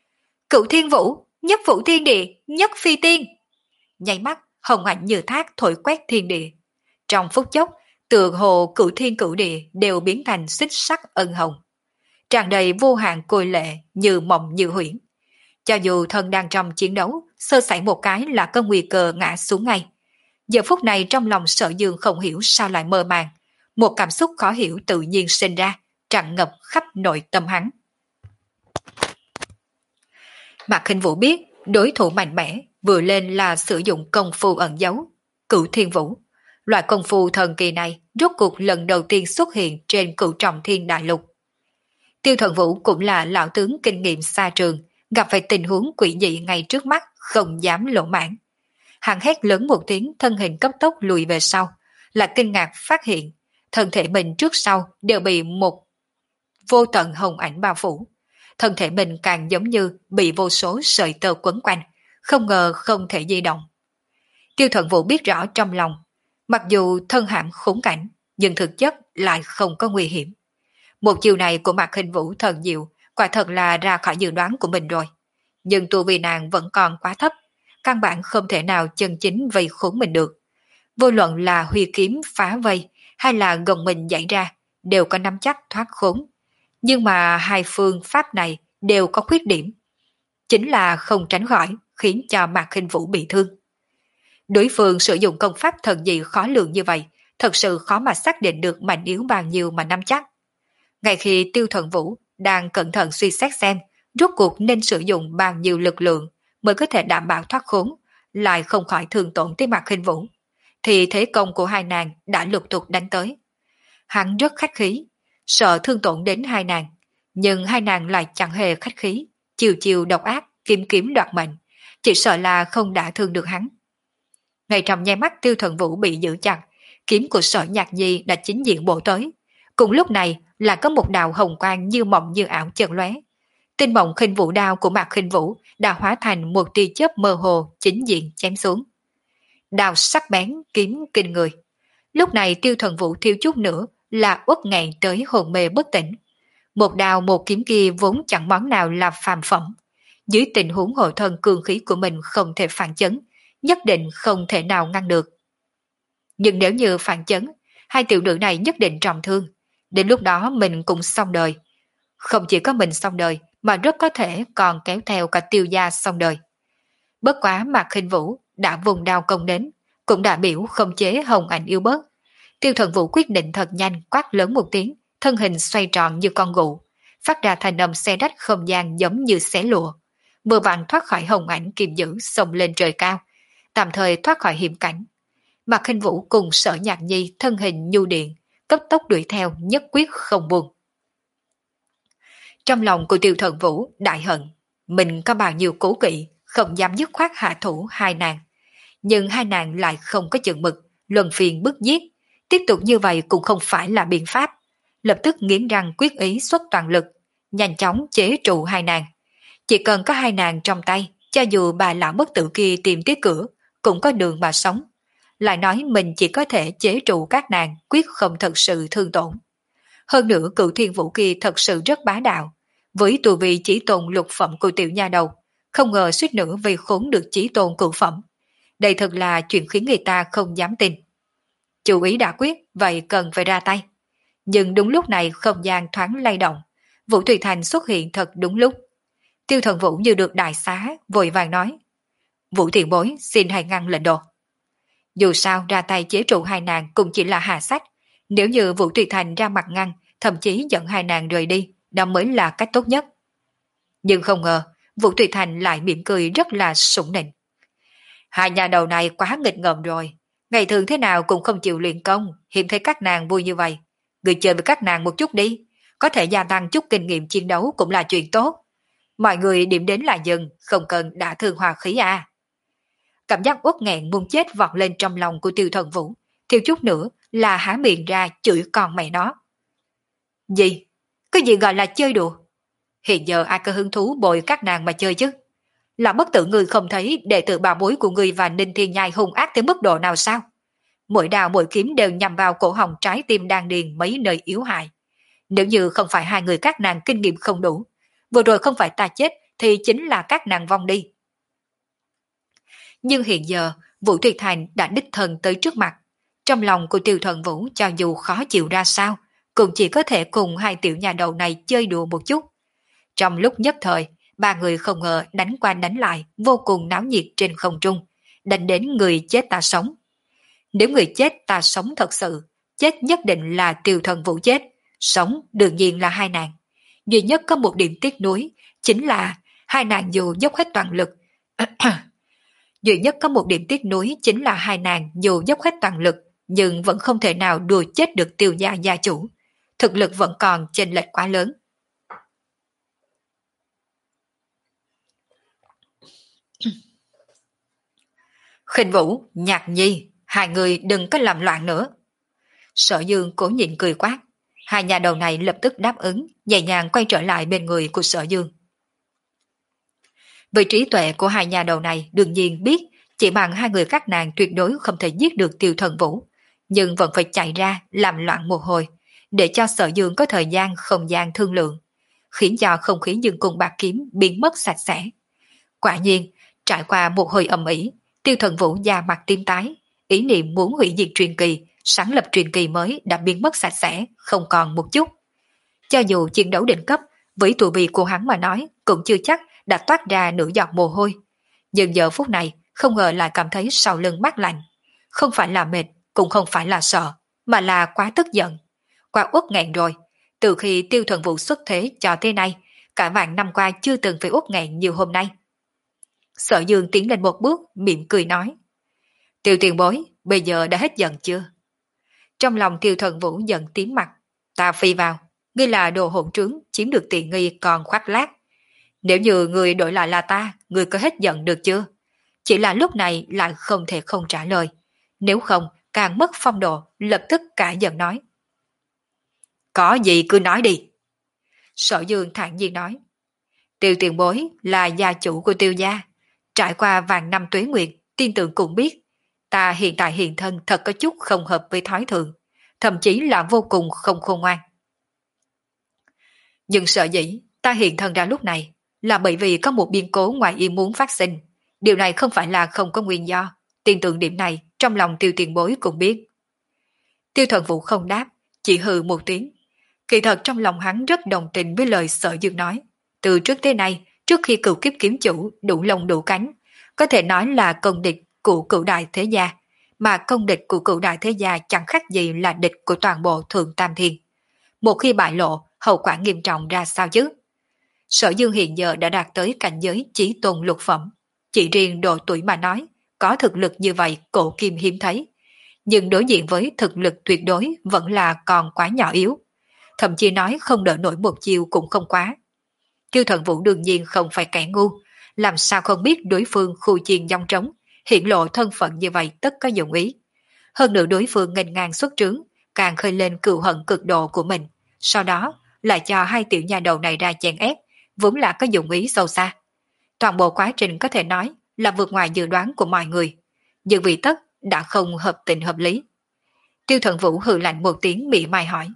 Cửu thiên vũ, nhất vũ thiên địa, nhất phi tiên. Nháy mắt, hồng ảnh như thác thổi quét thiên địa. Trong phút chốc, tựa hồ cửu thiên cửu địa đều biến thành xích sắc ân hồng. Tràn đầy vô hạn côi lệ, như mộng như huyễn. Cho dù thân đang trong chiến đấu, sơ sẩy một cái là có nguy cơ ngã xuống ngay. Giờ phút này trong lòng Sở Dương không hiểu sao lại mơ màng. Một cảm xúc khó hiểu tự nhiên sinh ra, tràn ngập khắp nội tâm hắn. Mạc Khinh Vũ biết đối thủ mạnh mẽ vừa lên là sử dụng công phu ẩn giấu, Cửu Thiên Vũ. Loại công phu thần kỳ này rốt cuộc lần đầu tiên xuất hiện trên Cửu Trọng Thiên Đại Lục. Tiêu Thần Vũ cũng là lão tướng kinh nghiệm xa trường, gặp phải tình huống quỷ dị ngay trước mắt, không dám lỗ mãn. Hắn hét lớn một tiếng, thân hình cấp tốc lùi về sau, là kinh ngạc phát hiện thân thể mình trước sau đều bị một vô tận hồng ảnh bao phủ. Thân thể mình càng giống như bị vô số sợi tơ quấn quanh, không ngờ không thể di động. Tiêu Thần Vũ biết rõ trong lòng, mặc dù thân hãm khốn cảnh, nhưng thực chất lại không có nguy hiểm. Một chiều này của Mạc Khinh Vũ thần diệu, quả thật là ra khỏi dự đoán của mình rồi. Nhưng tu vi nàng vẫn còn quá thấp, căn bản không thể nào chân chính vây khốn mình được. Vô luận là huy kiếm phá vây hay là gồng mình dãy ra, đều có nắm chắc thoát khốn. Nhưng mà hai phương pháp này đều có khuyết điểm. Chính là không tránh khỏi, khiến cho Mạc Khinh Vũ bị thương. Đối phương sử dụng công pháp thần dị khó lường như vậy, thật sự khó mà xác định được mạnh yếu bao nhiêu mà nắm chắc. Ngay khi Tiêu Thần Vũ đang cẩn thận suy xét xem rốt cuộc nên sử dụng bao nhiêu lực lượng mới có thể đảm bảo thoát khốn, lại không khỏi thương tổn tới Mạc Khinh Vũ, thì thế công của hai nàng đã lục tục đánh tới. Hắn rất khách khí, sợ thương tổn đến hai nàng, nhưng hai nàng lại chẳng hề khách khí, chiều chiều độc ác, kiếm kiếm đoạt mệnh, chỉ sợ là không đả thương được hắn. Ngay trong nháy mắt Tiêu Thần Vũ bị giữ chặt, kiếm của Sở Nhạc Nhi đã chính diện bổ tới. Cùng lúc này là có một đạo hồng quang như mộng như ảo chợt lóe. Tinh Mộng Khinh Vũ đao của Mạc Khinh Vũ đã hóa thành một tia chớp mơ hồ chính diện chém xuống. Đao sắc bén, kiếm kinh người. Lúc này Tiêu Thần Vũ thiếu chút nữa là uất nghẹn tới hồn mê bất tỉnh. Một đao một kiếm kia vốn chẳng món nào là phàm phẩm. Dưới tình huống hộ thân cường khí của mình không thể phản chấn, nhất định không thể nào ngăn được. Nhưng nếu như phản chấn, hai tiểu nữ này nhất định trọng thương. Đến lúc đó mình cũng xong đời. Không chỉ có mình xong đời, mà rất có thể còn kéo theo cả Tiêu gia xong đời. Bất quá Mạc Khinh Vũ đã vùng đao công đến, cũng đã biểu không chế hồng ảnh yếu bớt. Tiêu Thần Vũ quyết định thật nhanh, quát lớn một tiếng, thân hình xoay tròn như con gụ, phát ra thành âm xé rách không gian giống như xé lụa. Vừa vặn thoát khỏi hồng ảnh kiềm giữ xông lên trời cao, tạm thời thoát khỏi hiểm cảnh. Mạc Khinh Vũ cùng Sở Nhạc Nhi thân hình nhu điện, cấp tốc đuổi theo nhất quyết không buông. Trong lòng của Tiêu Thần Vũ đại hận, mình có bao nhiêu cố kỵ, không dám dứt khoát hạ thủ hai nàng. Nhưng hai nàng lại không có chừng mực, luân phiền bức giết, tiếp tục như vậy cũng không phải là biện pháp. Lập tức nghiến răng quyết ý xuất toàn lực, nhanh chóng chế trụ hai nàng. Chỉ cần có hai nàng trong tay, cho dù bà lão bất tử kia tìm tới cửa, cũng có đường mà sống. Lại nói mình chỉ có thể chế trụ các nàng, quyết không thật sự thương tổn. Hơn nữa Cửu Thiên Vũ kia thật sự rất bá đạo, với tu vi chỉ tôn lục phẩm của tiểu nha đầu, không ngờ suýt nữa vì khốn được chỉ tôn cửu phẩm. Đây thật là chuyện khiến người ta không dám tin. Chủ ý đã quyết, vậy cần phải ra tay. Nhưng đúng lúc này không gian thoáng lay động, Vũ Thủy Thành xuất hiện thật đúng lúc. Tiêu Thần Vũ như được đại xá, vội vàng nói: Vũ Thiện Bối xin hãy ngăn lệnh đồ. Dù sao ra tay chế trụ hai nàng cũng chỉ là hạ sách, nếu như Vũ Thủy Thành ra mặt ngăn, thậm chí dẫn hai nàng rời đi, đó mới là cách tốt nhất. Nhưng không ngờ, Vũ Thủy Thành lại mỉm cười rất là sủng nịnh. Hai nhà đầu này quá nghịch ngợm rồi, ngày thường thế nào cũng không chịu luyện công, hiếm thấy các nàng vui như vậy. Người chơi với các nàng một chút đi, có thể gia tăng chút kinh nghiệm chiến đấu cũng là chuyện tốt. Mọi người điểm đến là dừng, không cần đả thương hòa khí à. Cảm giác uất nghẹn muốn chết vọt lên trong lòng của Tiêu Thần Vũ, thiếu chút nữa là há miệng ra chửi con mẹ nó. Gì? Cái gì gọi là chơi đùa? Hiện giờ ai có hứng thú bồi các nàng mà chơi chứ? Là bất tử người không thấy đệ tử bà bối của người và Ninh Thiên Nhai hung ác tới mức độ nào sao? Mỗi đào mỗi kiếm đều nhằm vào cổ họng trái tim đan điền mấy nơi yếu hại. Nếu như không phải hai người các nàng kinh nghiệm không đủ, vừa rồi không phải ta chết thì chính là các nàng vong đi. Nhưng hiện giờ Vũ Tuyệt Thành đã đích thân tới trước mặt. Trong lòng của Tiêu Thần Vũ cho dù khó chịu ra sao, cũng chỉ có thể cùng hai tiểu nhà đầu này chơi đùa một chút. Trong lúc nhất thời, ba người không ngờ đánh qua đánh lại vô cùng náo nhiệt trên không trung, đánh đến người chết ta sống. Nếu người chết ta sống thật sự, chết nhất định là Tiêu Thần Vũ chết, sống đương nhiên là hai nàng. Duy nhất có một điểm tiếc nuối, chính là hai nàng dù dốc hết toàn lực. Duy nhất có một điểm tiếc nuối chính là hai nàng dù dốc hết toàn lực, nhưng vẫn không thể nào đùa chết được Tiêu gia gia chủ. Thực lực vẫn còn chênh lệch quá lớn. Khinh Vũ, Nhạc Nhi, hai người đừng có làm loạn nữa. Sở Dương cố nhịn cười quát. Hai nhà đầu này lập tức đáp ứng, nhẹ nhàng quay trở lại bên người của Sở Dương. Với trí tuệ của hai nhà đầu này đương nhiên biết chỉ bằng hai người các nàng tuyệt đối không thể giết được Tiêu Thần Vũ, nhưng vẫn phải chạy ra làm loạn một hồi, để cho Sở Dương có thời gian không gian thương lượng, khiến cho không khí dương cung bạc kiếm biến mất sạch sẽ. Quả nhiên, trải qua một hồi ầm ĩ, Tiêu Thần Vũ da mặt tím tái, ý niệm muốn hủy diệt truyền kỳ, sáng lập truyền kỳ mới đã biến mất sạch sẽ, không còn một chút. Cho dù chiến đấu đỉnh cấp, với tu vi của hắn mà nói, cũng chưa chắc đã toát ra nửa giọt mồ hôi. Nhưng giờ phút này, không ngờ lại cảm thấy sau lưng mát lạnh. Không phải là mệt, cũng không phải là sợ, mà là quá tức giận. Quá uất nghẹn rồi, từ khi Tiêu Thần Vũ xuất thế cho tới nay, cả vạn năm qua chưa từng phải uất nghẹn như hôm nay. Sở Dương tiến lên một bước, mỉm cười nói. Tiêu tiền bối, bây giờ đã hết giận chưa? Trong lòng Tiêu Thần Vũ giận tím mặt. Ta phi vào, ngươi là đồ hỗn trướng, chiếm được tiện nghi còn khoác lác. Nếu như người đổi lại là ta, người có hết giận được chưa? Chỉ là lúc này lại không thể không trả lời. Nếu không, càng mất phong độ, lập tức cả giận nói. Có gì cứ nói đi. Sở Dương thản nhiên nói. Tiêu tiền bối là gia chủ của Tiêu gia. Trải qua vài năm tuế nguyệt, tin tưởng cũng biết. Ta hiện tại hiện thân thật có chút không hợp với thói thường, thậm chí là vô cùng không khôn ngoan. Nhưng sợ dĩ ta hiện thân ra lúc này là bởi vì có một biến cố ngoài ý muốn phát sinh. Điều này không phải là không có nguyên do. Tin tưởng điểm này trong lòng Tiêu tiền bối cũng biết. Tiêu Thần Vũ không đáp, chỉ hừ một tiếng. Kỳ thật trong lòng hắn rất đồng tình với lời Sở Dương nói. Từ trước tới nay, trước khi cửu kiếp kiếm chủ đủ lông đủ cánh, có thể nói là công địch của cửu đại thế gia, mà công địch của cửu đại thế gia chẳng khác gì là địch của toàn bộ thượng tam thiên. Một khi bại lộ, hậu quả nghiêm trọng ra sao chứ? Sở Dương hiện giờ đã đạt tới cảnh giới chí tôn lục phẩm. Chỉ riêng độ tuổi mà nói, có thực lực như vậy cổ kim hiếm thấy. Nhưng đối diện với thực lực tuyệt đối vẫn là còn quá nhỏ yếu. Thậm chí nói không đỡ nổi một chiêu cũng không quá. Tiêu Thần Vũ đương nhiên không phải kẻ ngu, làm sao không biết đối phương khu chiên dòng trống, hiện lộ thân phận như vậy tất có dụng ý. Hơn nữa đối phương nghênh ngang xuất trướng, càng khơi lên cừu hận cực độ của mình, sau đó lại cho hai tiểu nhà đầu này ra chèn ép, vốn là có dụng ý sâu xa. Toàn bộ quá trình có thể nói là vượt ngoài dự đoán của mọi người, nhưng vì tất đã không hợp tình hợp lý. Tiêu Thần Vũ hừ lạnh một tiếng mỉa mai hỏi.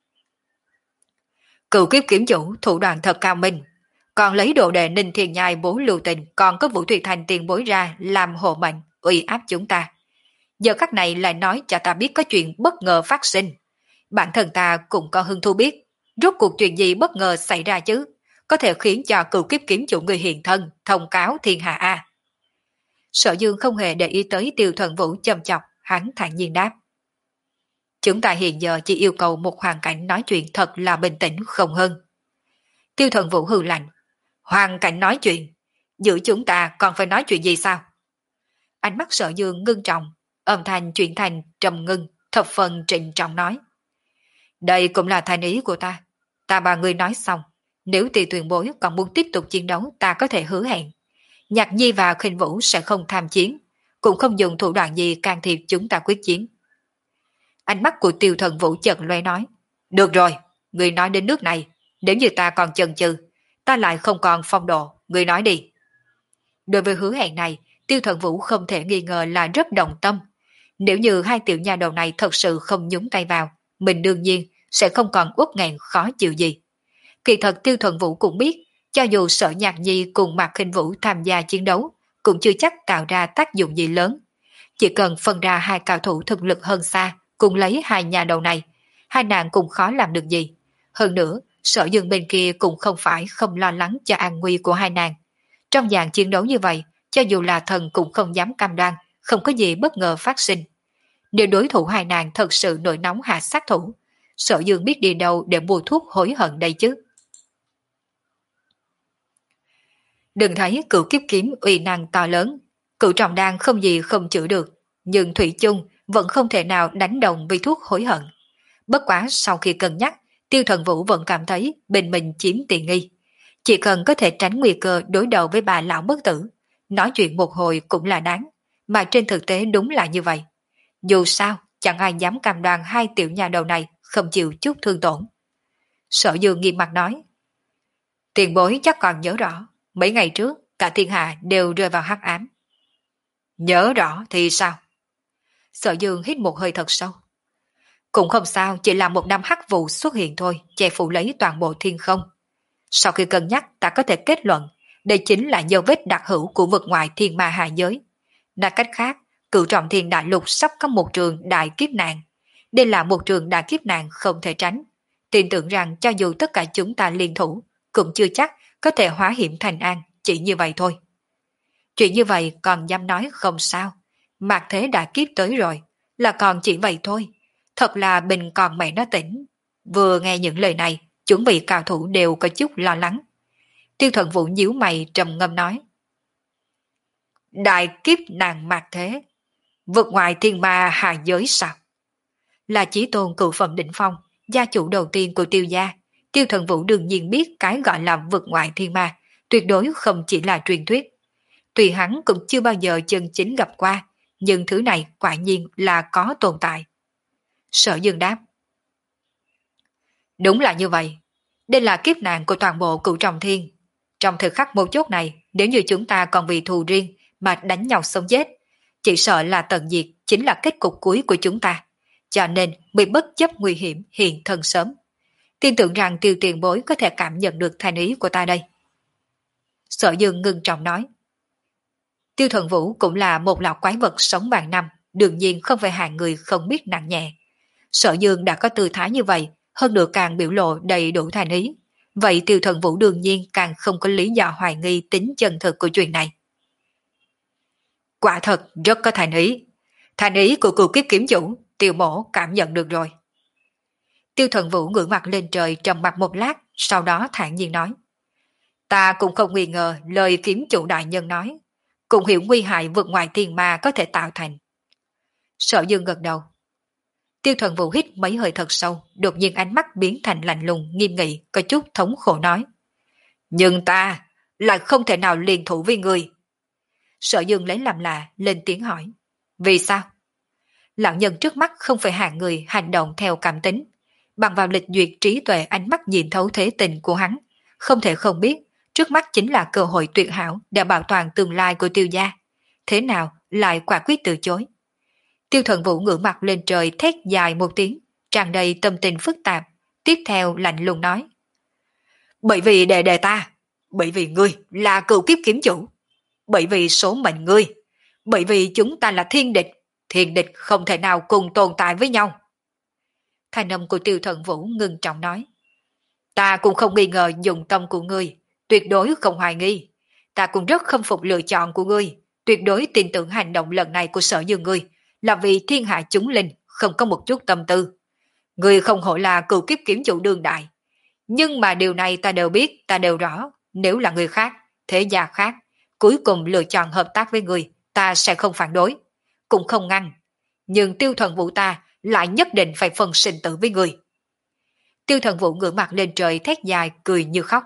Cựu kiếp kiếm chủ thủ đoạn thật cao minh, còn lấy đồ đệ Ninh Thiên Nhai bố lưu tình, còn có Vũ Thủy Thành tiền bối ra làm hộ mệnh, uy áp chúng ta. Giờ các này lại nói cho ta biết có chuyện bất ngờ phát sinh. Bản thân ta cũng có hứng thú biết, rốt cuộc chuyện gì bất ngờ xảy ra chứ, có thể khiến cho cựu kiếp kiếm chủ người hiện thân thông cáo thiên hạ a. Sở Dương không hề để ý tới Tiêu Thần Vũ châm chọc, hắn thản nhiên đáp. Chúng ta hiện giờ chỉ yêu cầu một hoàn cảnh nói chuyện thật là bình tĩnh không hơn. Tiêu Thần Vũ hừ lạnh. Hoàn cảnh nói chuyện? Giữa chúng ta còn phải nói chuyện gì sao? Ánh mắt Sở Dương ngưng trọng, âm thanh chuyển thành trầm ngưng, thập phần trịnh trọng nói. Đây cũng là thành ý của ta. Ta ba người nói xong, nếu Tiêu Tuyền Bối còn muốn tiếp tục chiến đấu, ta có thể hứa hẹn. Nhạc Nhi và Khinh Vũ sẽ không tham chiến, cũng không dùng thủ đoạn gì can thiệp chúng ta quyết chiến. Ánh mắt của Tiêu Thần Vũ chợt lóe nói. Được rồi, người nói đến nước này, nếu như ta còn chần chừ, ta lại không còn phong độ, người nói đi. Đối với hứa hẹn này, Tiêu Thần Vũ không thể nghi ngờ là rất đồng tâm. Nếu như hai tiểu nha đầu này thật sự không nhúng tay vào, mình đương nhiên sẽ không còn uất nghẹn khó chịu gì. Kỳ thật Tiêu Thần Vũ cũng biết, cho dù Sở Nhạc Nhi cùng Mạc Khinh Vũ tham gia chiến đấu, cũng chưa chắc tạo ra tác dụng gì lớn. Chỉ cần phân ra hai cao thủ thực lực hơn xa, cùng lấy hai nhà đầu này, hai nàng cũng khó làm được gì. Hơn nữa, Sở Dương bên kia cũng không phải không lo lắng cho an nguy của hai nàng. Trong dạng chiến đấu như vậy, cho dù là thần cũng không dám cam đoan, không có gì bất ngờ phát sinh. Nếu đối thủ hai nàng thật sự nổi nóng hạ sát thủ, Sở Dương biết đi đâu để mua thuốc hối hận đây chứ. Đừng thấy cửu kiếp kiếm uy năng to lớn, cửu trọng đan không gì không chữa được, nhưng Thủy chung vẫn không thể nào đánh đồng với thuốc hối hận. Bất quá sau khi cân nhắc, Tiêu Thần Vũ vẫn cảm thấy bên mình chiếm tiện nghi. Chỉ cần có thể tránh nguy cơ đối đầu với bà lão bất tử, nói chuyện một hồi cũng là đáng, mà trên thực tế đúng là như vậy. Dù sao, chẳng ai dám cam đoan hai tiểu nhà đầu này không chịu chút thương tổn. Sở Dương nghiêm mặt nói. Tiền bối chắc còn nhớ rõ, mấy ngày trước cả thiên hạ đều rơi vào hắc ám. Nhớ rõ thì sao? Sở Dương hít một hơi thật sâu. Cũng không sao, chỉ là một năm hắc vụ xuất hiện thôi, che phủ lấy toàn bộ thiên không. Sau khi cân nhắc, ta có thể kết luận, đây chính là dấu vết đặc hữu của vực ngoại thiên ma hạ giới. Nói cách khác, cửu trọng thiên đại lục sắp có một trường đại kiếp nạn. Đây là một trường đại kiếp nạn không thể tránh. Tin tưởng rằng cho dù tất cả chúng ta liên thủ, cũng chưa chắc có thể hóa hiểm thành an, chỉ như vậy thôi. Chuyện như vậy còn dám nói không sao. Mạc thế đã kiếp tới rồi, là còn chỉ vậy thôi. Thật là bình còn mẹ nó tỉnh. Vừa nghe những lời này, chuẩn bị cao thủ đều có chút lo lắng. Tiêu Thần Vũ nhíu mày trầm ngâm nói. Đại kiếp nạn mạc thế, vượt ngoài thiên ma hạ giới sao? Là chí tôn cựu phẩm đỉnh phong, gia chủ đầu tiên của Tiêu gia. Tiêu Thần Vũ đương nhiên biết cái gọi là vượt ngoại thiên ma, tuyệt đối không chỉ là truyền thuyết. Tuy hắn cũng chưa bao giờ chân chính gặp qua, nhưng thứ này quả nhiên là có tồn tại. Sở Dương đáp. Đúng là như vậy. Đây là kiếp nạn của toàn bộ cửu trọng thiên. Trong thời khắc mấu chốt này, nếu như chúng ta còn vì thù riêng mà đánh nhau sống chết, chỉ sợ là tận diệt chính là kết cục cuối của chúng ta. Cho nên bị bất chấp nguy hiểm hiện thân sớm. Tin tưởng rằng Tiêu tiền bối có thể cảm nhận được thành ý của ta đây. Sở Dương ngưng trọng nói. Tiêu Thần Vũ cũng là một lão quái vật sống vạn năm, đương nhiên không phải hạng người không biết nặng nhẹ. Sở Dương đã có tư thái như vậy, hơn nữa càng biểu lộ đầy đủ thành ý. Vậy Tiêu Thần Vũ đương nhiên càng không có lý do hoài nghi tính chân thực của chuyện này. Quả thật rất có thành ý. Thành ý của cựu kiếp kiếm chủ, Tiêu Mỗ cảm nhận được rồi. Tiêu Thần Vũ ngửa mặt lên trời trầm mặt một lát, sau đó thản nhiên nói. Ta cũng không nghi ngờ lời kiếm chủ đại nhân nói, cũng hiểu nguy hại vượt ngoài thiên ma có thể tạo thành. Sở Dương gật đầu. Tiêu Thần Vũ hít mấy hơi thật sâu, đột nhiên ánh mắt biến thành lạnh lùng, nghiêm nghị, có chút thống khổ nói. Nhưng ta lại không thể nào liên thủ với người. Sở Dương lấy làm lạ, lên tiếng hỏi. Vì sao? Lão nhân trước mắt không phải hạng người hành động theo cảm tính. Bằng vào lịch duyệt trí tuệ ánh mắt nhìn thấu thế tình của hắn, không thể không biết, trước mắt chính là cơ hội tuyệt hảo để bảo toàn tương lai của Tiêu gia. Thế nào lại quả quyết từ chối? Tiêu Thần Vũ ngửa mặt lên trời thét dài một tiếng, tràn đầy tâm tình phức tạp, tiếp theo lạnh lùng nói. Bởi vì đệ đệ ta, bởi vì ngươi là cựu kiếp kiếm chủ, bởi vì số mệnh ngươi, bởi vì chúng ta là thiên địch, thiên địch không thể nào cùng tồn tại với nhau. Thanh âm của Tiêu Thần Vũ ngưng trọng nói. Ta cũng không nghi ngờ dụng tâm của ngươi, tuyệt đối không hoài nghi. Ta cũng rất khâm phục lựa chọn của ngươi, tuyệt đối tin tưởng hành động lần này của Sở Dương ngươi là vì thiên hạ chúng linh, không có một chút tâm tư. Ngươi không hổ là cựu kiếp kiếm chủ đương đại. Nhưng mà điều này ta đều biết, ta đều rõ, nếu là người khác, thế gia khác, cuối cùng lựa chọn hợp tác với ngươi, ta sẽ không phản đối, cũng không ngăn. Nhưng Tiêu Thần Vũ ta lại nhất định phải phân sinh tử với ngươi. Tiêu Thần Vũ ngửa mặt lên trời thét dài, cười như khóc.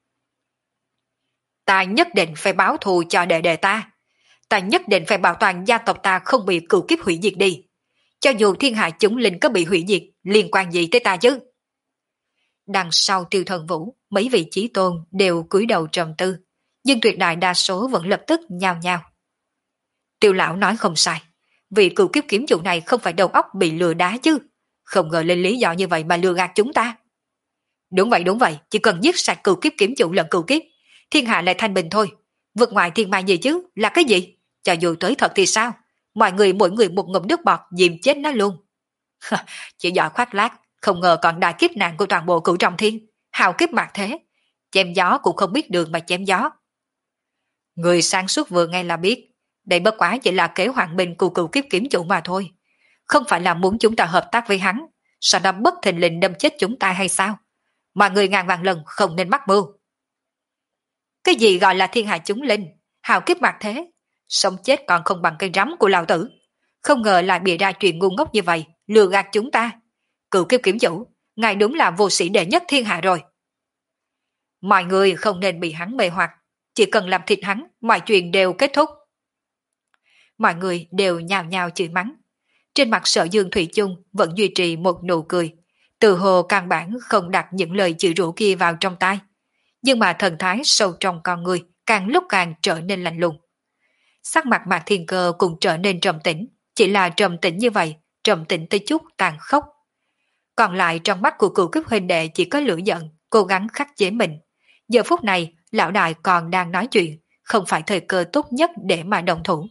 Ta nhất định phải báo thù cho đệ đệ ta. Ta nhất định phải bảo toàn gia tộc ta không bị cửu kiếp hủy diệt đi. Cho dù thiên hạ chúng linh có bị hủy diệt, liên quan gì tới ta chứ? Đằng sau Tiêu Thần Vũ, mấy vị chí tôn đều cúi đầu trầm tư, nhưng tuyệt đại đa số vẫn lập tức nhao nhao. Tiêu lão nói không sai, vị cửu kiếp kiếm chủ này không phải đầu óc bị lừa đá chứ, không ngờ lên lý do như vậy mà lừa gạt chúng ta. Đúng vậy đúng vậy, chỉ cần giết sạch cửu kiếp kiếm chủ lần cửu kiếp, thiên hạ lại thanh bình thôi. Vượt ngoài thiên ma gì chứ, là cái gì? Cho dù tới thật thì sao? Mọi người mỗi người một ngụm nước bọt dìm chết nó luôn. Chỉ giỏi khoác lác, không ngờ còn đại kiếp nạn của toàn bộ cửu trọng thiên, hào kiếp mạt thế. Chém gió cũng không biết đường mà chém gió. Người sáng suốt vừa nghe là biết, đây bất quá chỉ là kế hoạch bình của cửu kiếp kiếm chủ mà thôi. Không phải là muốn chúng ta hợp tác với hắn, sau đó bất thình lình đâm chết chúng ta hay sao? Mọi người ngàn vạn lần không nên mắc mưu. Cái gì gọi là thiên hạ chúng linh, hào kiếp mạt thế, sống chết còn không bằng cây rắm của lão tử. Không ngờ lại bịa ra chuyện ngu ngốc như vậy, lừa gạt chúng ta. Cựu kiếp kiếm chủ, ngài đúng là vô sĩ đệ nhất thiên hạ rồi. Mọi người không nên bị hắn mê hoặc, chỉ cần làm thịt hắn, mọi chuyện đều kết thúc. Mọi người đều nhào nhào chửi mắng. Trên mặt Sở Dương thủy chung vẫn duy trì một nụ cười, từ hồ căn bản không đặt những lời chửi rủa kia vào trong tai. Nhưng mà thần thái sâu trong con người càng lúc càng trở nên lạnh lùng. Sắc mặt Mạc Thiên Cơ cũng trở nên trầm tĩnh, chỉ là trầm tĩnh như vậy, trầm tĩnh tới chút tàn khốc. Còn lại trong mắt của cựu kiếp huynh đệ chỉ có lửa giận, cố gắng khắc chế mình. Giờ phút này, lão đại còn đang nói chuyện, không phải thời cơ tốt nhất để mà đồng thủ.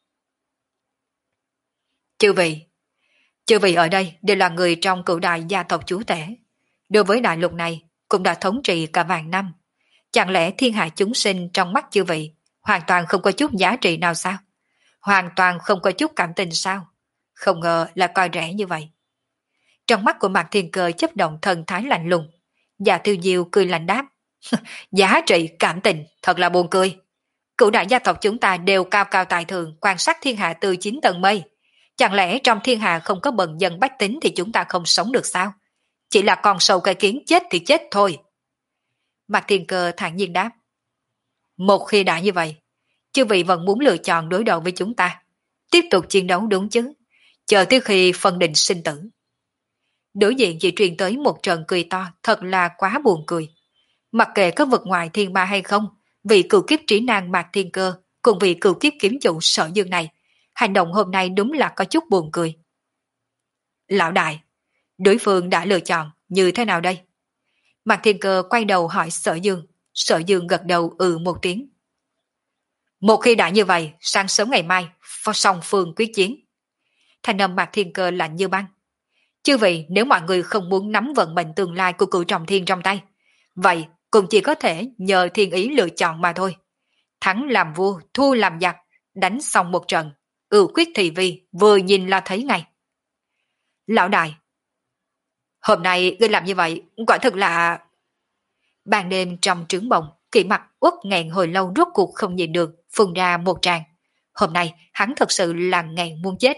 Chư vị, chư vị ở đây đều là người trong cựu đại gia tộc chúa tể. Đối với đại lục này, cũng đã thống trị cả vạn năm. Chẳng lẽ thiên hạ chúng sinh trong mắt chư vị hoàn toàn không có chút giá trị nào sao? Hoàn toàn không có chút cảm tình sao? Không ngờ là coi rẻ như vậy. Trong mắt của Mạc Thiên Cơ chấp động thần thái lạnh lùng. Dạ Tiêu Diêu cười lạnh đáp. Giá trị cảm tình thật là buồn cười. Cửu đại gia tộc chúng ta đều cao cao tài thường, quan sát thiên hạ từ chín tầng mây. Chẳng lẽ trong thiên hạ không có bần dân bách tính thì chúng ta không sống được sao? Chỉ là con sâu cây kiến chết thì chết thôi. Mạc Thiên Cơ thản nhiên đáp. Một khi đã như vậy, chư vị vẫn muốn lựa chọn đối đầu với chúng ta. Tiếp tục chiến đấu đúng chứ? Chờ tới khi phân định sinh tử. Đối diện chỉ truyền tới một trận cười to, thật là quá buồn cười. Mặc kệ có vực ngoài thiên ma hay không, vị cựu kiếp trí năng Mạc Thiên Cơ cùng vị cựu kiếp kiếm chủ Sở Dương này, hành động hôm nay đúng là có chút buồn cười. Lão đại, đối phương đã lựa chọn như thế nào đây? Mạc Thiên Cơ quay đầu hỏi Sở Dương. Sở Dương gật đầu ừ một tiếng. Một khi đã như vậy, sáng sớm ngày mai, song phương quyết chiến. Thanh âm Mạc Thiên Cơ lạnh như băng. Chứ vậy nếu mọi người không muốn nắm vận mệnh tương lai của cửu trọng thiên trong tay, vậy cũng chỉ có thể nhờ thiên ý lựa chọn mà thôi. Thắng làm vua, thua làm giặc, đánh xong một trận, ưu quyết thị vi, vừa nhìn là thấy ngay. Lão đại, hôm nay ngươi làm như vậy, quả thực là... Ban đêm trong trướng bồng, Kỷ Mặc uất nghẹn hồi lâu rốt cuộc không nhìn được, phun ra một tràng. Hôm nay hắn thật sự là nghẹn muốn chết.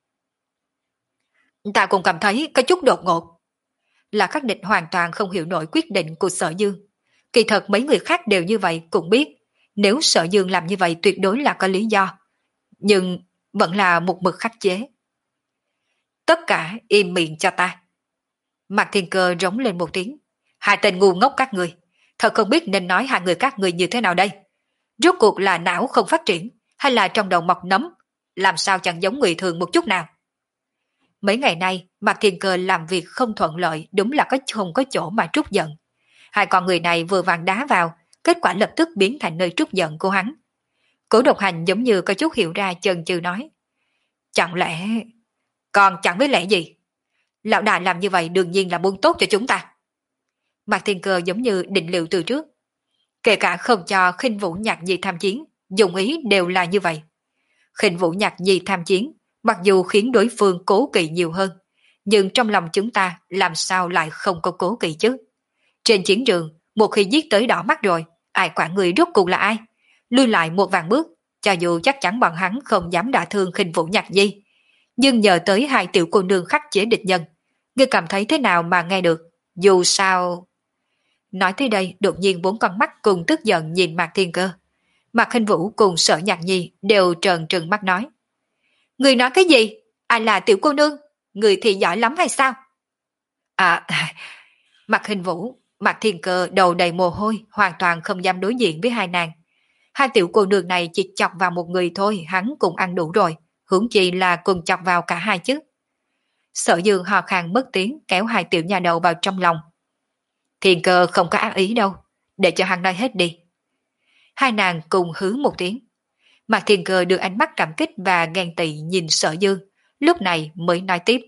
Ta cũng cảm thấy có chút đột ngột. Là Khắc Địch hoàn toàn không hiểu nổi quyết định của Sở Dương. Kỳ thật mấy người khác đều như vậy cũng biết, nếu Sở Dương làm như vậy tuyệt đối là có lý do. Nhưng vẫn là một mực khắc chế. Tất cả im miệng cho ta. Mạc Thiên Cơ rống lên một tiếng. Hai tên ngu ngốc các người, thật không biết nên nói hai người các người như thế nào đây. Rốt cuộc là não không phát triển, hay là trong đầu mọc nấm, làm sao chẳng giống người thường một chút nào. Mấy ngày nay, Mạc Thiên Cơ làm việc không thuận lợi, đúng là có không có chỗ mà trút giận. Hai con người này vừa vàng đá vào, kết quả lập tức biến thành nơi trút giận của hắn. Cố Độc Hành giống như có chút hiểu ra, chần chừ nói. Chẳng lẽ... Còn chẳng biết lẽ gì? Lão đại làm như vậy đương nhiên là muốn tốt cho chúng ta. Mạc Thiên Cơ giống như định liệu từ trước. Kể cả không cho Khinh Vũ Nhạc Nhi tham chiến, dụng ý đều là như vậy. Khinh Vũ Nhạc Nhi tham chiến, mặc dù khiến đối phương cố kỵ nhiều hơn, nhưng trong lòng chúng ta làm sao lại không có cố kỵ chứ? Trên chiến trường, một khi giết tới đỏ mắt rồi, ai quản người rốt cuộc là ai? Lui lại một vạn bước, cho dù chắc chắn bọn hắn không dám đả thương Khinh Vũ Nhạc Nhi. Nhưng nhờ tới hai tiểu cô nương khắc chế địch nhân, ngươi cảm thấy thế nào mà nghe được? Dù sao... Nói tới đây, đột nhiên bốn con mắt cùng tức giận nhìn Mạc Thiên Cơ. Mạc Khinh Vũ cùng Sở Nhạc Nhi đều trợn trừng mắt nói. Người nói cái gì? Ai là tiểu cô nương? Người thì giỏi lắm hay sao? À, Mạc Khinh Vũ, Mạc Thiên Cơ đầu đầy mồ hôi, hoàn toàn không dám đối diện với hai nàng. Hai tiểu cô nương này chỉ chọc vào một người thôi, hắn cũng ăn đủ rồi, huống chi là cùng chọc vào cả hai chứ. Sở Dương hò khan mất tiếng, kéo hai tiểu nhà đầu vào trong lòng. Thiên Cơ không có ác ý đâu, để cho hắn nói hết đi. Hai nàng cùng hứ một tiếng. Mạc Thiên Cơ đưa ánh mắt cảm kích và ghen tị nhìn Sở Dương, lúc này mới nói tiếp.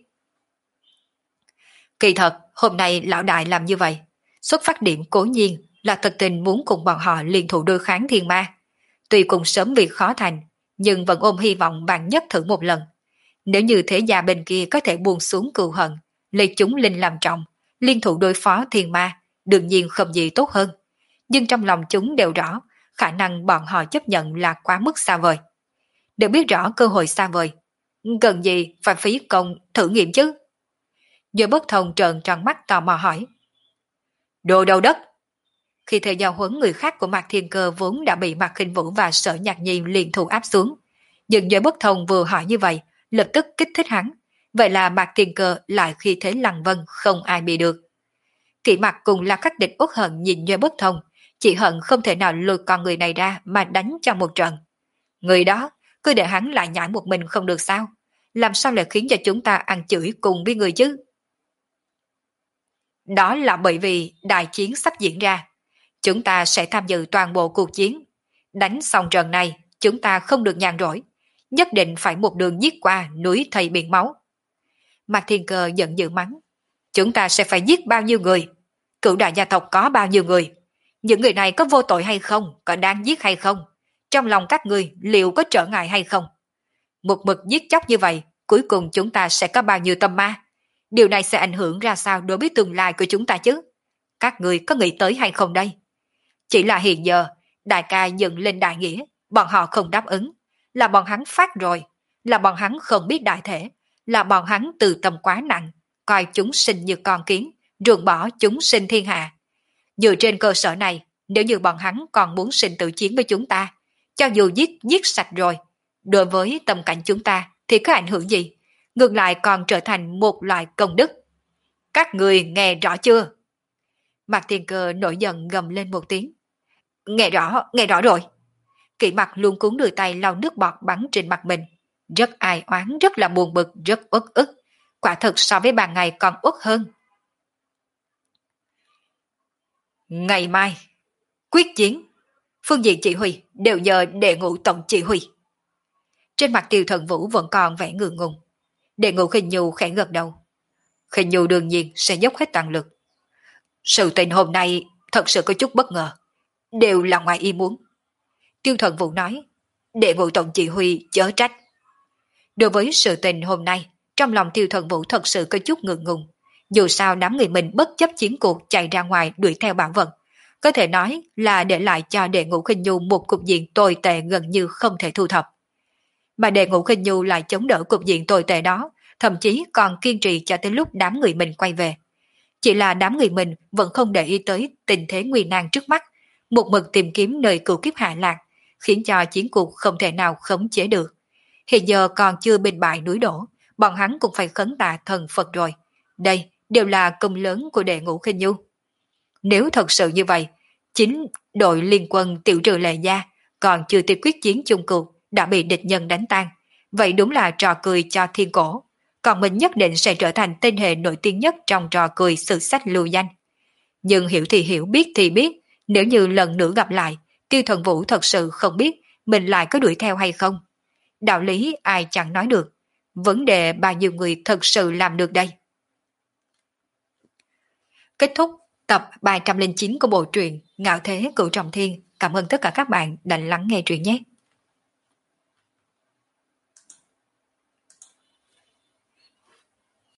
Kỳ thật, hôm nay lão đại làm như vậy, xuất phát điểm cố nhiên là thật tình muốn cùng bọn họ liên thủ đối kháng thiên ma. Tuy cùng sớm việc khó thành, nhưng vẫn ôm hy vọng bạn nhất thử một lần. Nếu như thế gia bên kia có thể buông xuống cừu hận, lấy chúng linh làm trọng, liên thủ đối phó thiên ma, đương nhiên không gì tốt hơn. Nhưng trong lòng chúng đều rõ, khả năng bọn họ chấp nhận là quá mức xa vời. Đều biết rõ cơ hội xa vời, cần gì phải phí công thử nghiệm chứ? Giờ bất thông trợn tròn mắt tò mò hỏi. Đồ đầu đất! Khi thời giao huấn người khác của Mạc Thiên Cơ vốn đã bị Mạc Khinh Vũ và Sở Nhạc Nhi liền thủ áp xuống. Nhưng giờ bất thông vừa hỏi như vậy, lập tức kích thích hắn. Vậy là Mạc Thiên Cơ lại khi thế lăng vân không ai bị được. Kỷ Mặc cùng là Khắc Địch uất hận nhìn Duy Bất Thông, chỉ hận không thể nào lôi con người này ra mà đánh cho một trận. Người đó, cứ để hắn lại nhảy một mình không được sao? Làm sao lại khiến cho chúng ta ăn chửi cùng với người chứ? Đó là bởi vì đại chiến sắp diễn ra. Chúng ta sẽ tham dự toàn bộ cuộc chiến. Đánh xong trận này, chúng ta không được nhàn rỗi. Nhất định phải một đường giết qua núi thây biển máu. Mạc Thiên Cơ giận dữ mắng. Chúng ta sẽ phải giết bao nhiêu người? Cửu đại gia tộc có bao nhiêu người? Những người này có vô tội hay không? Có đáng giết hay không? Trong lòng các người liệu có trở ngại hay không? Một mực giết chóc như vậy, cuối cùng chúng ta sẽ có bao nhiêu tâm ma? Điều này sẽ ảnh hưởng ra sao đối với tương lai của chúng ta chứ? Các người có nghĩ tới hay không đây? Chỉ là hiện giờ, đại ca dựng lên đại nghĩa, bọn họ không đáp ứng. Là bọn hắn phát rồi, là bọn hắn không biết đại thể, là bọn hắn từ tâm quá nặng, coi chúng sinh như con kiến, ruồng bỏ chúng sinh thiên hạ. Dựa trên cơ sở này, nếu như bọn hắn còn muốn sinh tử chiến với chúng ta, cho dù giết giết sạch rồi, đối với tâm cảnh chúng ta thì có ảnh hưởng gì? Ngược lại còn trở thành một loại công đức. Các người nghe rõ chưa? Mạc Thiên Cơ nổi giận gầm lên một tiếng. Nghe rõ, nghe rõ rồi. Kỷ Mặc luôn cuốn đưa tay lau nước bọt bắn trên mặt mình. Rất ai oán, rất là buồn bực, rất uất ức. Quả thực so với ban ngày còn uất hơn. Ngày mai, quyết chiến. Phương diện chỉ huy đều nhờ đệ ngũ tổng chỉ huy. Trên mặt Tiêu Thần Vũ vẫn còn vẻ ngượng ngùng. Đệ ngũ Khinh Nhu khẽ gật đầu. Khinh Nhu đương nhiên sẽ dốc hết toàn lực. Sự tình hôm nay thật sự có chút bất ngờ. Đều là ngoài ý muốn. Tiêu Thần Vũ nói. Đệ ngũ tổng chỉ huy chớ trách. Đối với sự tình hôm nay, trong lòng Tiêu Thần Vũ thật sự có chút ngượng ngùng. Dù sao đám người mình bất chấp chiến cuộc chạy ra ngoài đuổi theo bản vận, có thể nói là để lại cho Đệ Ngũ Khinh Nhu một cục diện tồi tệ gần như không thể thu thập. Mà Đệ Ngũ Khinh Nhu lại chống đỡ cục diện tồi tệ đó, thậm chí còn kiên trì cho tới lúc đám người mình quay về. Chỉ là đám người mình vẫn không để ý tới tình thế nguy nan trước mắt, một mực tìm kiếm nơi cửu kiếp hạ lạc, khiến cho chiến cuộc không thể nào khống chế được. Hiện giờ còn chưa bên bại núi đổ, bọn hắn cũng phải khấn tạ thần Phật rồi. Đây đều là công lớn của Đệ Ngũ Khinh Nhu. Nếu thật sự như vậy, chính đội liên quân tiểu trừ Lệ Gia còn chưa tiếp quyết chiến chung cuộc đã bị địch nhân đánh tan. Vậy đúng là trò cười cho thiên cổ. Còn mình nhất định sẽ trở thành tên hề nổi tiếng nhất trong trò cười sử sách lưu danh. Nhưng hiểu thì hiểu, biết thì biết, nếu như lần nữa gặp lại, Tiêu Thần Vũ thật sự không biết mình lại có đuổi theo hay không. Đạo lý ai chẳng nói được. Vấn đề bao nhiêu người thật sự làm được đây. Kết thúc tập ba trăm lẻ chín của bộ truyện Ngạo Thế Cửu Trọng Thiên. Cảm ơn tất cả các bạn đã lắng nghe truyện nhé.